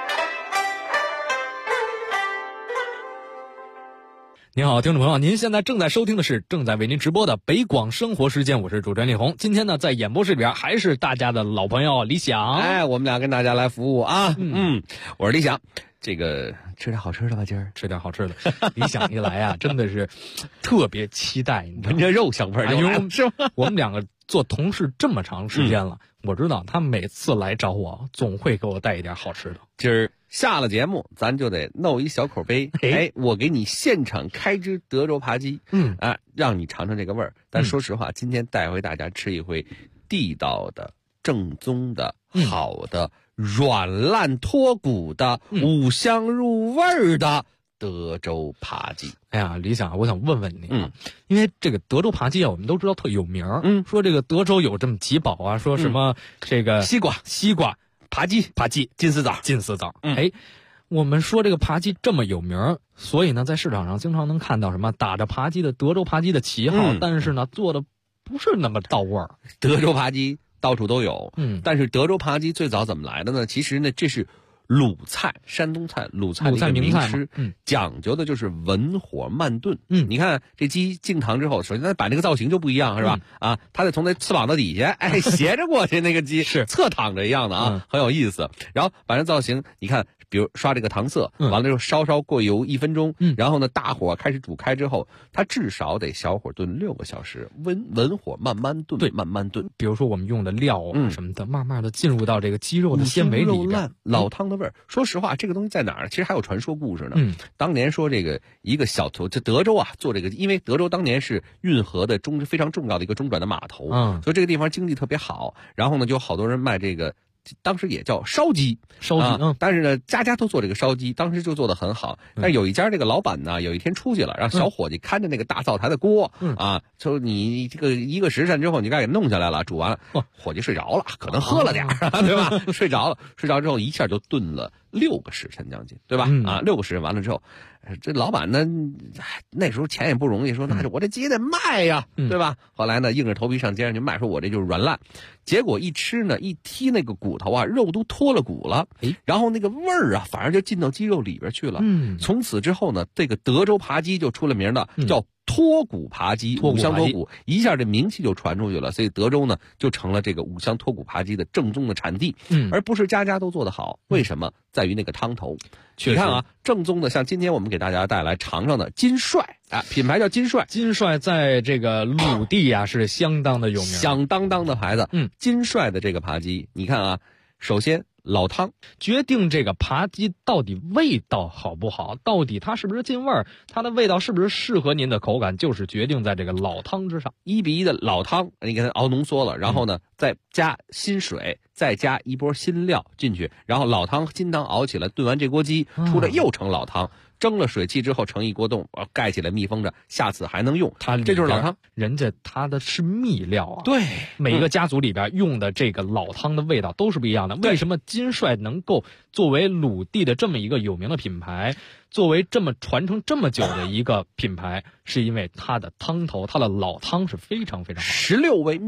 您好，听众朋友，您现在正在收听的是正在为您直播的北广生活时间，我是主持人李红。今天呢，在演播室里边还是大家的老朋友李想。 哎，我们俩跟大家来服务啊。我是李想。这个吃点好吃的吧，今儿吃点好吃的。李想一来啊，真的是特别期待， 闻着肉香味儿就来了，是吗？ 我们两个做同事这么长时间了，我知道他每次来找我，总会给我带一点好吃的。 今儿下了节目，咱就得弄一小口杯，我给你现场开只德州扒鸡，让你尝尝这个味儿。但说实话，今天带回大家吃一回地道的、正宗的、好的、软烂脱骨的、五香入味儿的德州扒鸡。 哎呀，李想，我想问问你啊，因为这个德州扒鸡啊，我们都知道特有名儿，说这个德州有这么几宝啊，说什么这个西瓜、扒鸡、金丝枣。 哎，我们说这个扒鸡这么有名，所以呢，在市场上经常能看到什么打着扒鸡的德州扒鸡的旗号，但是呢，做的不是那么到味儿。 德州扒鸡到处都有，但是德州扒鸡最早怎么来的呢？其实呢，这是鲁菜，山东菜，鲁菜的一个名吃，讲究的就是文火慢炖。你看这鸡进膛之后，首先它摆那个造型就不一样，是吧？它得从那翅膀的底下，斜着过去，那个鸡是侧躺着一样的啊，很有意思。然后把这造型，你看，比如刷这个糖色，完了之后稍过油1分钟，然后呢大火开始煮开之后，它至少得小火炖6个小时，文火慢慢炖， 对， 慢慢炖。 比如说我们用的料什么的，慢慢的进入到这个鸡肉的纤维里边， 老汤的味儿。说实话，这个东西在哪儿？其实还有传说故事呢。当年说这个一个小头，这德州啊做这个，因为德州当年是运河的非常重要的一个中转的码头，所以这个地方经济特别好。然后呢，就有好多人卖这个。当时也叫烧鸡，但是呢，家家都做这个烧鸡，当时就做得很好。但是有一家这个老板呢，有一天出去了，让小伙计看着那个大灶台的锅，说你这个1个时辰之后，你该给弄下来了，煮完了，伙计睡着了，可能喝了点对吧？睡着之后一下就炖了6个时辰将近，对吧？6个时辰完了之后，这老板呢，那时候钱也不容易，说那我这鸡得卖呀，对吧？后来呢，硬着头皮上街上去卖，说我这就是软烂。结果一吃呢，一剔那个骨头啊，肉都脱了骨了，然后那个味儿啊，反而就进到鸡肉里边去了。从此之后呢，这个德州扒鸡就出了名的，叫脱骨扒鸡，五香脱骨，一下这名气就传出去了。所以德州呢，就成了这个五香脱骨扒鸡的正宗的产地，而不是家家都做得好。为什么？在于那个汤头。你看啊，正宗的，像今天我们给大家带来尝尝的金帅啊，品牌叫金帅。 金帅在这个鲁地啊是相当的有名， 响当当的牌子。金帅的这个扒鸡，你看啊，首先老汤决定这个扒鸡到底味道好不好，到底它是不是进味儿，它的味道是不是适合您的口感，就是决定在这个老汤之上。 1比1的老汤，你给它熬浓缩了，然后呢，再加新水，再加一波新料进去，然后老汤金汤熬起来，炖完这锅鸡出来又成老汤。蒸了水汽之后成一锅冻，盖起来密封着，下次还能用。这就是老汤， 人家它的是秘料啊。 对， 每一个家族里边用的这个老汤的味道都是不一样的。为什么金帅能够作为鲁地的这么一个有名的品牌，作为这么传承这么久的一个品牌，是因为它的汤头，它的老汤是非常非常好。 16味秘料，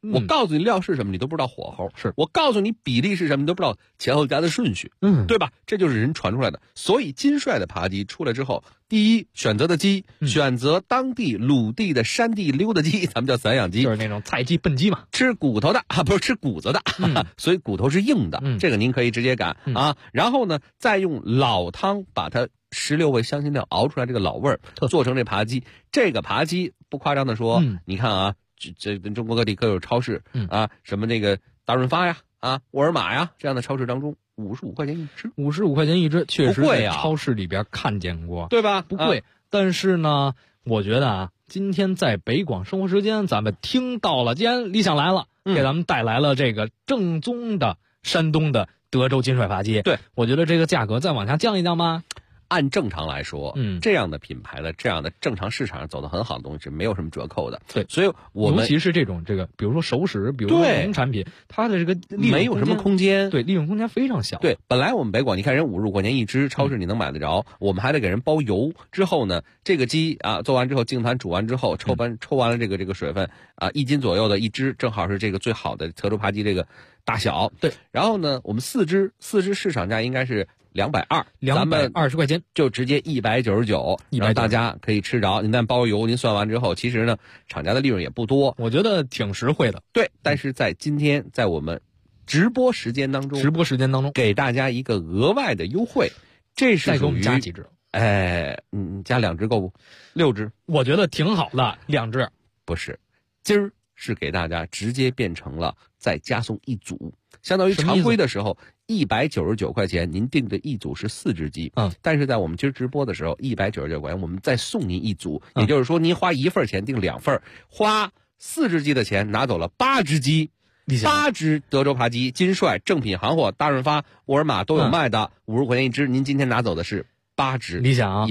我告诉你料是什么，你都不知道火候； 是我告诉你比例是什么，你都不知道前后加的顺序，对吧？这就是人传出来的。所以金帅的扒鸡出来之后，第一选择的鸡，选择当地鲁地的山地溜达鸡，咱们叫散养鸡， 就是那种菜鸡笨鸡嘛， 吃骨头的不是吃骨子的，所以骨头是硬的，这个您可以直接擀啊。然后呢，再用老汤把它16味香辛料熬出来这个老味儿，做成这扒鸡。这个扒鸡不夸张的说，你看啊，这中国各地各有超市啊，什么那个大润发呀、沃尔玛呀这样的超市当中，55块钱一只 ，55块钱一只，确实不贵啊， 在超市里边看见过， 对吧？ 不贵，但是呢，我觉得啊，今天在北广生活时间，咱们听到了，既然李想来了，给咱们带来了这个正宗的山东的德州金帅扒鸡， 对， 我觉得这个价格再往下降一降吧。 按正常来说，这样的品牌的这样的正常市场上走得很好的东西是没有什么折扣的。 对， 所以我们尤其是这种比如说熟食，比如说农产品，它的这个利润没有什么空间， 对，利润空间非常小。 对，本来我们北广，你看人55块钱一只，超市你能买得着，我们还得给人包邮。之后呢，这个鸡啊做完之后净坛煮完之后，抽完了这个水分啊，1斤左右的一只，正好是这个最好的德州扒鸡这个大小。 对， 然后呢，我们四只市场价应该是220， 220块钱就直接199，让大家可以吃着。您但包邮，您算完之后，其实呢，厂家的利润也不多， 我觉得挺实惠的。 对，但是在今天，在我们直播时间当中，给大家一个额外的优惠，这是再给我们加几只？ 加2只够不？6只， 我觉得挺好的，2只不是，今儿是给大家直接变成了再加送一组，相当于常规的时候199块钱，您订的一组是4只鸡，但是在我们今儿直播的时候199块钱，我们再送您一组，也就是说您花1份钱订2份，花4只鸡的钱拿走了8只鸡。8只德州扒鸡，金帅正品行货，大润发、沃尔玛都有卖的，50块钱一只。您今天拿走的是8只， 理想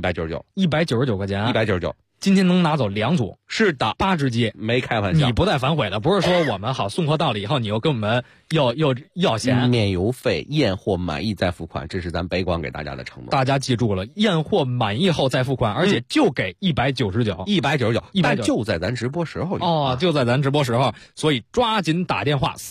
199 块钱 ，199。 今天能拿走2组， 是的 ，8只鸡， 没开玩笑。 你不带反悔的，不是说我们好送货到了以后，你又跟我们要钱， 免邮费，验货满意再付款，这是咱北广给大家的承诺。 大家记住了，验货满意后再付款，而且就给199， 但就在咱直播时候就在咱直播时候，所以抓紧打电话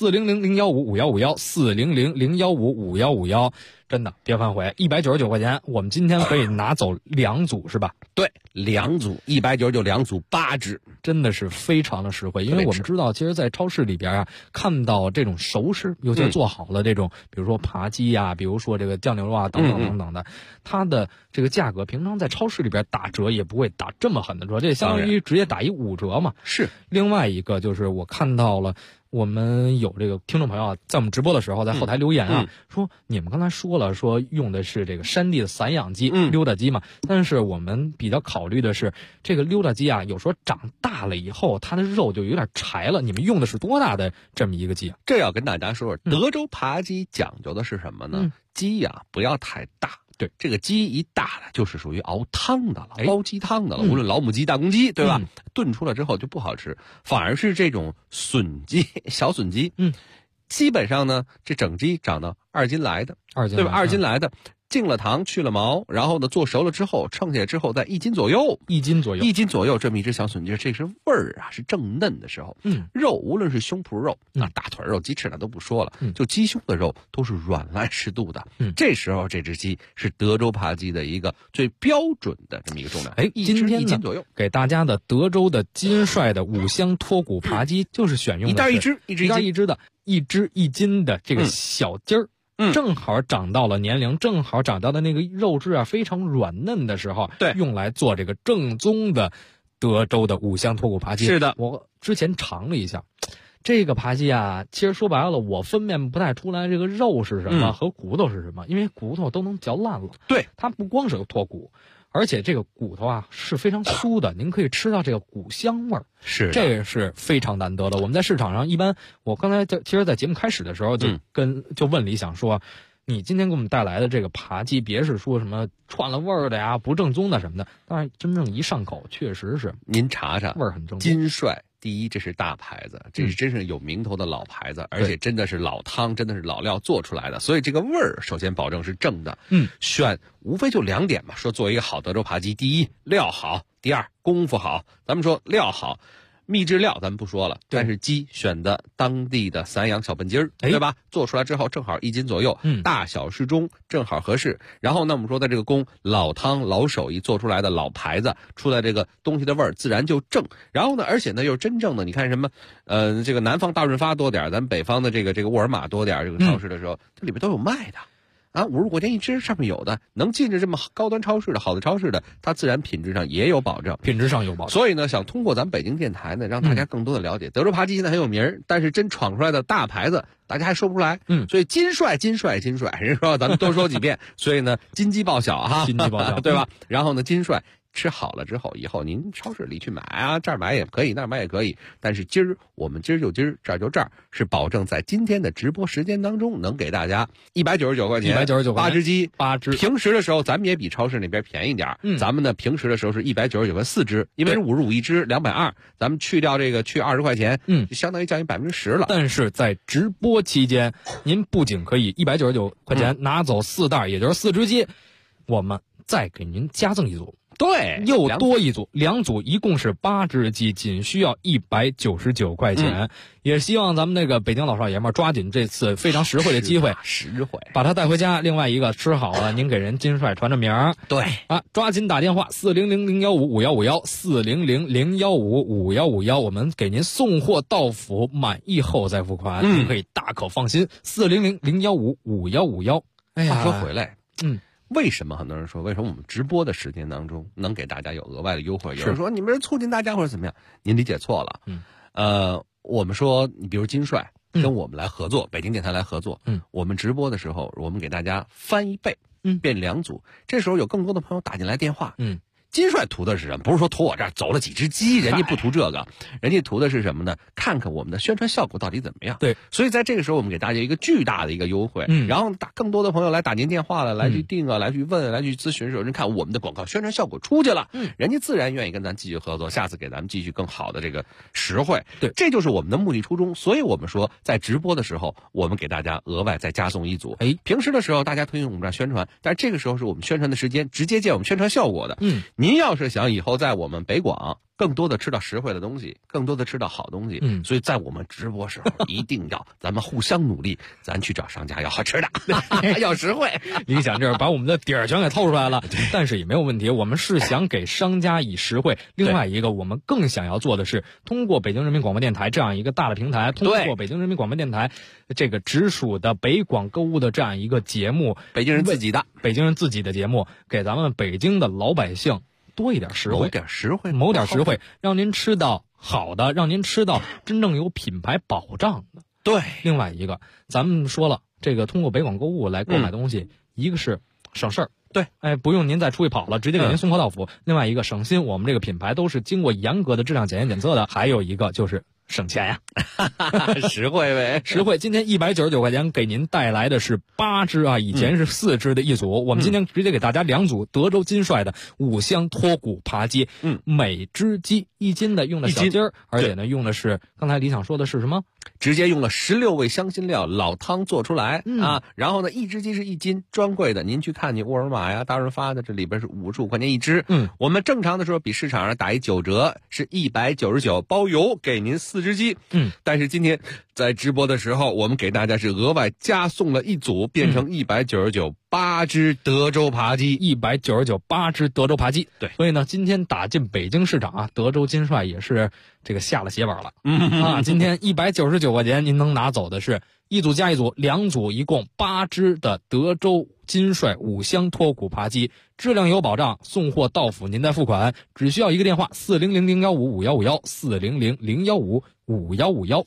400-015-5151，400-015-5151，真的别反悔，199块钱，我们今天可以拿走2组是吧？ 对，2组199，2组8只， 真的是非常的实惠。因为我们知道，其实，在超市里边看到这种熟食，尤其是做好了这种，比如说扒鸡呀，比如说这个酱牛肉啊，等等等等的，它的这个价格，平常在超市里边打折也不会打这么狠的折，这相当于直接打5折嘛。 是。 另外一个就是我看到了。我们有这个听众朋友啊，在我们直播的时候，在后台留言啊，说你们刚才说了，说用的是这个山地的散养鸡、溜达鸡嘛，但是我们比较考虑的是，这个溜达鸡啊，有时候长大了以后，它的肉就有点柴了。你们用的是多大的这么一个鸡啊？ 这要跟大家说，德州扒鸡讲究的是什么呢？鸡呀不要太大。对，这个鸡一大了，就是属于熬汤的了，煲鸡汤的了。无论老母鸡、大公鸡，对吧？炖出来之后就不好吃，反而是这种笋鸡、小笋鸡，基本上呢，这整鸡长到2斤来的，对吧？2斤来的。进了糖，去了毛，然后呢做熟了之后，称下来之后在1斤左右 ，1斤左右这么一只小笋鸡，这是味儿啊，是正嫩的时候。肉无论是胸脯肉、大腿肉、鸡翅那都不说了，就鸡胸的肉都是软烂适度的。这时候这只鸡是德州扒鸡的一个最标准的这么一个重量。 今天 1斤左右给大家的德州的金帅的5香脱骨扒鸡，就是选用的一袋一只的1只1斤的这个小鸡儿。正好长到了年龄，正好长到的那个肉质啊非常软嫩的时候， 对， 用来做这个正宗的德州的5香脱骨扒鸡。 是的， 我之前尝了一下，这个扒鸡啊，其实说白了，我分辨不太出来这个肉是什么和骨头是什么，因为骨头都能嚼烂了。 对， 它不光是有脱骨。而且这个骨头啊是非常酥的，您可以吃到这个骨香味儿， 是这个是非常难得的。我们在市场上一般，我刚才其实，在节目开始的时候就问李想说，你今天给我们带来的这个扒鸡，别是说什么串了味儿的呀、不正宗的什么的，但是真正一上口，确实是您查查， 味儿很正宗。 金帅。第一，这是大牌子，这是真是有名头的老牌子，而且真的是老汤，真的是老料做出来的，所以这个味儿首先保证是正的。选无非就2点嘛，说做一个好德州扒鸡，第一料好，第二功夫好。咱们说料好， 秘制料咱们不说了，但是鸡选的当地的散养小笨鸡儿，对吧？做出来之后正好1斤左右，大小适中，正好合适。然后呢，我们说的这个工老汤老手艺做出来的老牌子，出来这个东西的味儿自然就正。然后呢，而且呢又是真正的，你看什么，这个南方大润发多点，咱北方的这个沃尔玛多点，这个超市的时候，这里边都有卖的。啊，50块钱一只，上面有的能进着这么高端超市的好的超市的，它自然品质上也有保证， 品质上有保证。 所以呢，想通过咱们北京电台呢，让大家更多的了解德州扒鸡现在很有名，但是真闯出来的大牌子，大家还说不出来。所以金帅，人说咱们多说几遍，所以呢，金鸡报晓哈， 金鸡报晓， 对吧？然后呢，金帅。吃好了之后，以后您超市里去买啊，这儿买也可以，那儿买也可以。但是我们今儿就今儿，这儿就这儿，是保证在今天的直播时间当中能给大家199块钱 ，199块钱 8只鸡 ，8只。 平时的时候咱们也比超市那边便宜点，咱们呢平时的时候是199块4只，因为是55一只，220，咱们去掉这个去20块钱，就相当于降低10%了。 但是在直播期间，您不仅可以199块钱拿走4袋，也就是4只鸡，我们再给您加赠一组。 对， 又多一组，2组一共是8只鸡，仅需要199块钱。也希望咱们那个北京老少爷们抓紧这次非常实惠的机会，把它带回家。另外一个吃好了，您给人金帅传着名儿。 对啊，抓紧打电话400-015-5151，400-015-5151，我们给您送货到府，满意后再付款，您可以大可放心。400-015-5151。哎呀， 话说回来，为什么很多人说，为什么我们直播的时间当中能给大家有额外的优惠？有人说你们是促进大家或者怎么样？您理解错了。我们说，你比如金帅跟我们来合作，北京电台来合作，我们直播的时候，我们给大家翻1倍，变2组。这时候有更多的朋友打进来电话，金帅图的是什么？不是说图我这儿走了几只鸡，人家不图这个，人家图的是什么呢？看看我们的宣传效果到底怎么样。 对， 所以在这个时候，我们给大家一个巨大的一个优惠，然后更多的朋友来打您电话了，来去订啊，来去问，来去咨询的时候，人看我们的广告宣传效果出去了，人家自然愿意跟咱继续合作，下次给咱们继续更好的这个实惠。 对， 这就是我们的目的初衷。所以我们说，在直播的时候，我们给大家额外再加送1组。平时的时候大家推荐我们这儿宣传，但是这个时候是我们宣传的时间，直接见我们宣传效果的。您要是想以后在我们北广更多的吃到实惠的东西，更多的吃到好东西，所以在我们直播时候一定要咱们互相努力，咱去找商家要好吃的，要实惠。 理想这儿把我们的底儿全给透出来了，但是也没有问题，我们是想给商家以实惠。另外一个，我们更想要做的是，通过北京人民广播电台这样一个大的平台，通过北京人民广播电台这个直属的北广购物的这样一个节目， 北京人自己的节目，给咱们北京的老百姓多一点实惠，谋点实惠，让您吃到好的，让您吃到真正有品牌保障的。 对， 另外一个，咱们说了，这个通过北广购物来购买东西，一个是省事儿， 对， 不用您再出去跑了，直接给您送货到府。另外一个省心，我们这个品牌都是经过严格的质量检验检测的。还有一个就是省钱呀， 实惠呗， 实惠。今天199块钱给您带来的是8只啊，以前是4只的一组，我们今天直接给大家2组德州金帅的5香脱骨扒鸡，每只鸡1斤的，用的小鸡儿，而且呢用的是刚才李想说的是什么？ 直接用了16味香辛料老汤做出来啊，然后呢1只鸡是1斤，专柜的您去看你沃尔玛呀、大润发的，这里边是55块钱一只，我们正常的时候比市场上打一9折，是199包邮，给您4只鸡，但是今天在直播的时候，我们给大家是额外加送了1组，变成199 8只德州扒鸡 ，199 8只德州扒鸡。 对， 所以呢，今天打进北京市场啊，德州金帅也是这个下了血本了今天199块钱，您能拿走的是1组加1组，2组一共8只的德州金帅5香脱骨扒鸡，质量有保障，送货到府您再付款，只需要一个电话400-015-5151，400-015-5151。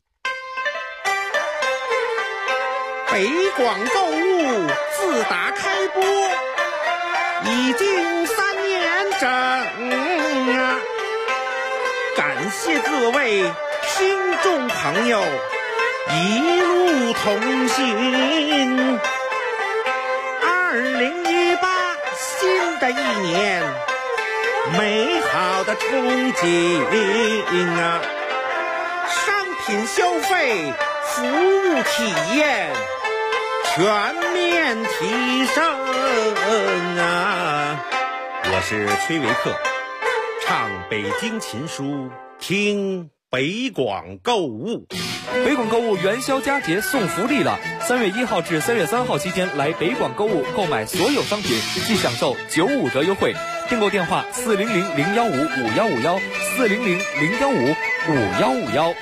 北广购物自打开播已经3年整啊！感谢各位听众朋友一路同行。2018新的一年，美好的憧憬啊！商品消费，服务体验全面提升啊！我是崔维克，唱北京琴书，听北广购物。 北广购物元宵佳节送福利了！3月1号至3月3号期间来北广购物购买所有商品，即享受95折优惠。订购电话400-015-5151，400-015-5151。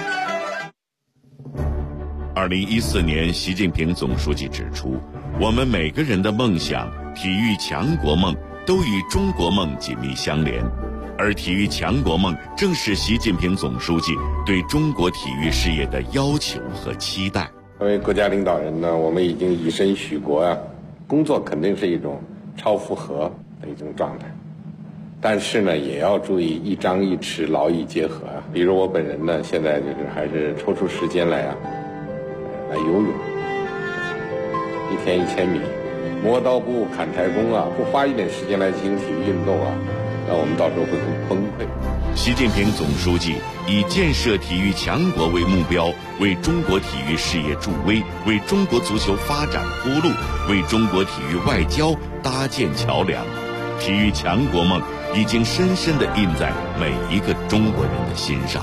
2014年，习近平总书记指出，我们每个人的梦想、体育强国梦都与中国梦紧密相连，而体育强国梦正是习近平总书记对中国体育事业的要求和期待。 作为国家领导人呢，我们已经以身许国啊，工作肯定是一种超负荷的一种状态，但是呢，也要注意一张一弛，劳逸结合啊。比如我本人呢，现在就是还是抽出时间来游泳，1天1000米，磨刀不误砍柴工啊，不花一点时间来进行体育运动啊，那我们到时候会很崩溃。 习近平总书记以建设体育强国为目标，为中国体育事业助威，为中国足球发展铺路，为中国体育外交搭建桥梁。体育强国梦已经深深地印在每一个中国人的心上。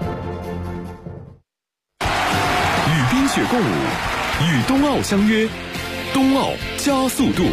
与冰雪共舞，与冬奥相约，冬奥加速度。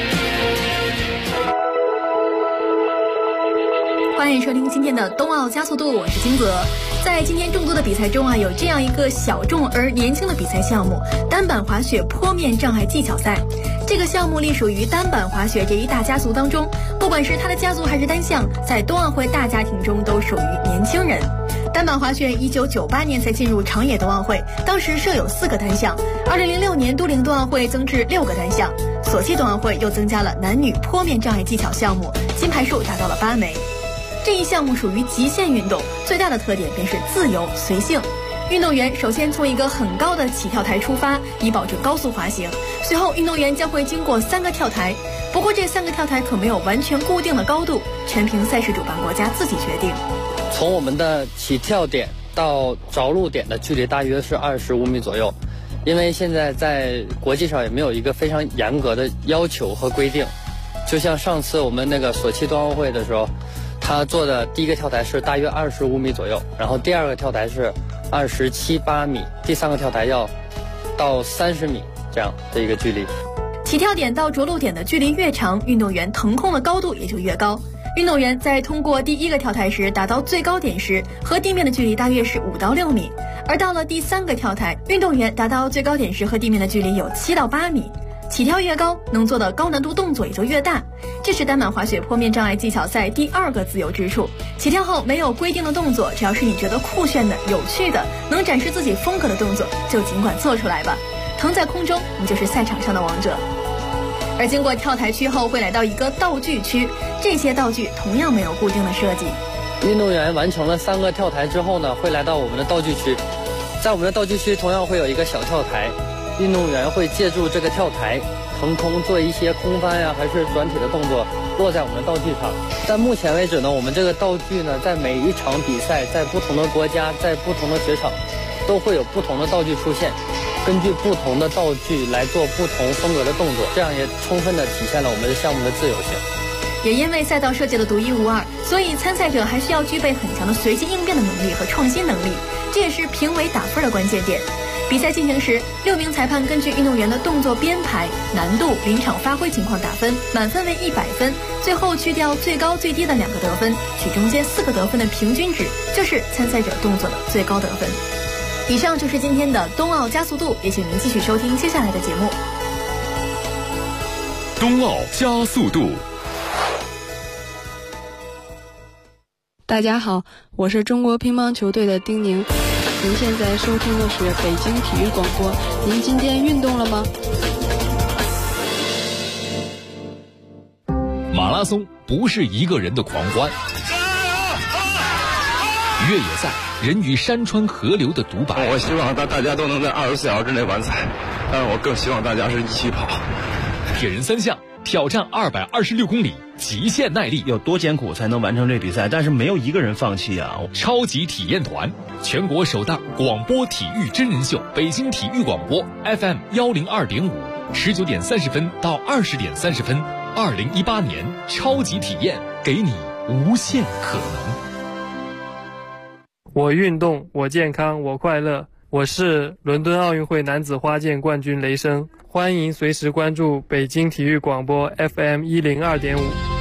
欢迎收听今天的冬奥加速度，我是金泽。在今天众多的比赛中啊，有这样一个小众而年轻的比赛项目——单板滑雪坡面障碍技巧赛。这个项目隶属于单板滑雪这一大家族当中，不管是它的家族还是单项，在冬奥会大家庭中都属于年轻人。单板滑雪1998年才进入长野冬奥会，当时设有4个单项。2006年都灵冬奥会增至6个单项，索契冬奥会又增加了男女坡面障碍技巧项目，金牌数达到了8枚。这一项目属于极限运动，最大的特点便是自由随性。运动员首先从一个很高的起跳台出发，以保证高速滑行。随后，运动员将会经过3个跳台，不过这3个跳台可没有完全固定的高度，全凭赛事主办国家自己决定。 从我们的起跳点到着陆点的距离大约是25米左右，因为现在在国际上也没有一个非常严格的要求和规定。就像上次我们那个索契冬奥会的时候，他做的第一个跳台是大约25米左右，然后第二个跳台是27、8米，第3个跳台要到30米这样的一个距离。 起跳点到着陆点的距离越长，运动员腾空的高度也就越高。运动员在通过第1个跳台时达到最高点时，和地面的距离大约是5到6米，而到了第3个跳台，运动员达到最高点时和地面的距离有7到8米。起跳越高，能做的高难度动作也就越大，这是单板滑雪坡面障碍技巧赛第2个自由之处。起跳后没有规定的动作，只要是你觉得酷炫的、有趣的、能展示自己风格的动作，就尽管做出来吧。腾在空中，你就是赛场上的王者。而经过跳台区后，会来到一个道具区，这些道具同样没有固定的设计。 运动员完成了3个跳台之后呢，会来到我们的道具区，在我们的道具区同样会有一个小跳台。运动员会借助这个跳台腾空做一些空翻呀，还是转体的动作，落在我们的道具上。但目前为止呢，我们这个道具呢，在每一场比赛，在不同的国家，在不同的雪场，都会有不同的道具出现，根据不同的道具来做不同风格的动作，这样也充分的体现了我们的项目的自由性。 也因为赛道设计的独一无二，所以参赛者还需要具备很强的随机应变的能力和创新能力，这也是评委打分的关键点。比赛进行时，6名裁判根据运动员的动作编排、难度、临场发挥情况打分，满分为100分，最后去掉最高最低的2个得分，取中间4个得分的平均值，就是参赛者动作的最高得分。以上就是今天的冬奥加速度，也请您继续收听接下来的节目。 冬奥加速度。 大家好，我是中国乒乓球队的丁宁。您现在收听的是北京体育广播。您今天运动了吗？ 马拉松不是一个人的狂欢，越野赛人与山川河流的独白。 我希望大家都能在24小时之内完赛，但是我更希望大家是一起跑。 铁人3项挑战226公里，极限耐力， 有多艰苦才能完成这比赛？但是没有一个人放弃啊！ 超级体验团，全国首档广播体育真人秀，北京体育广播 FM 102.5，19点30分到20点30分，2018年超级体验，给你无限可能。 我运动，我健康，我快乐。我是伦敦奥运会男子花剑冠军雷声，欢迎随时关注北京体育广播 FM 102.5。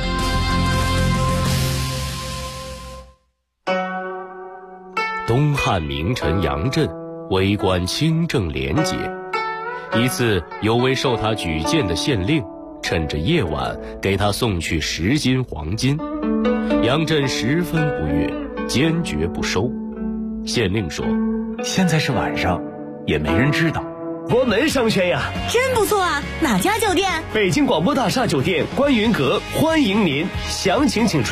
东汉名臣杨震为官清正廉洁，一次有位受他举荐的县令趁着夜晚给他送去10斤黄金，杨震十分不悦，坚决不收。县令说： 现在是晚上，也没人知道。 国门商圈呀， 真不错啊！哪家酒店？ 北京广播大厦酒店观云阁，欢迎您，详情请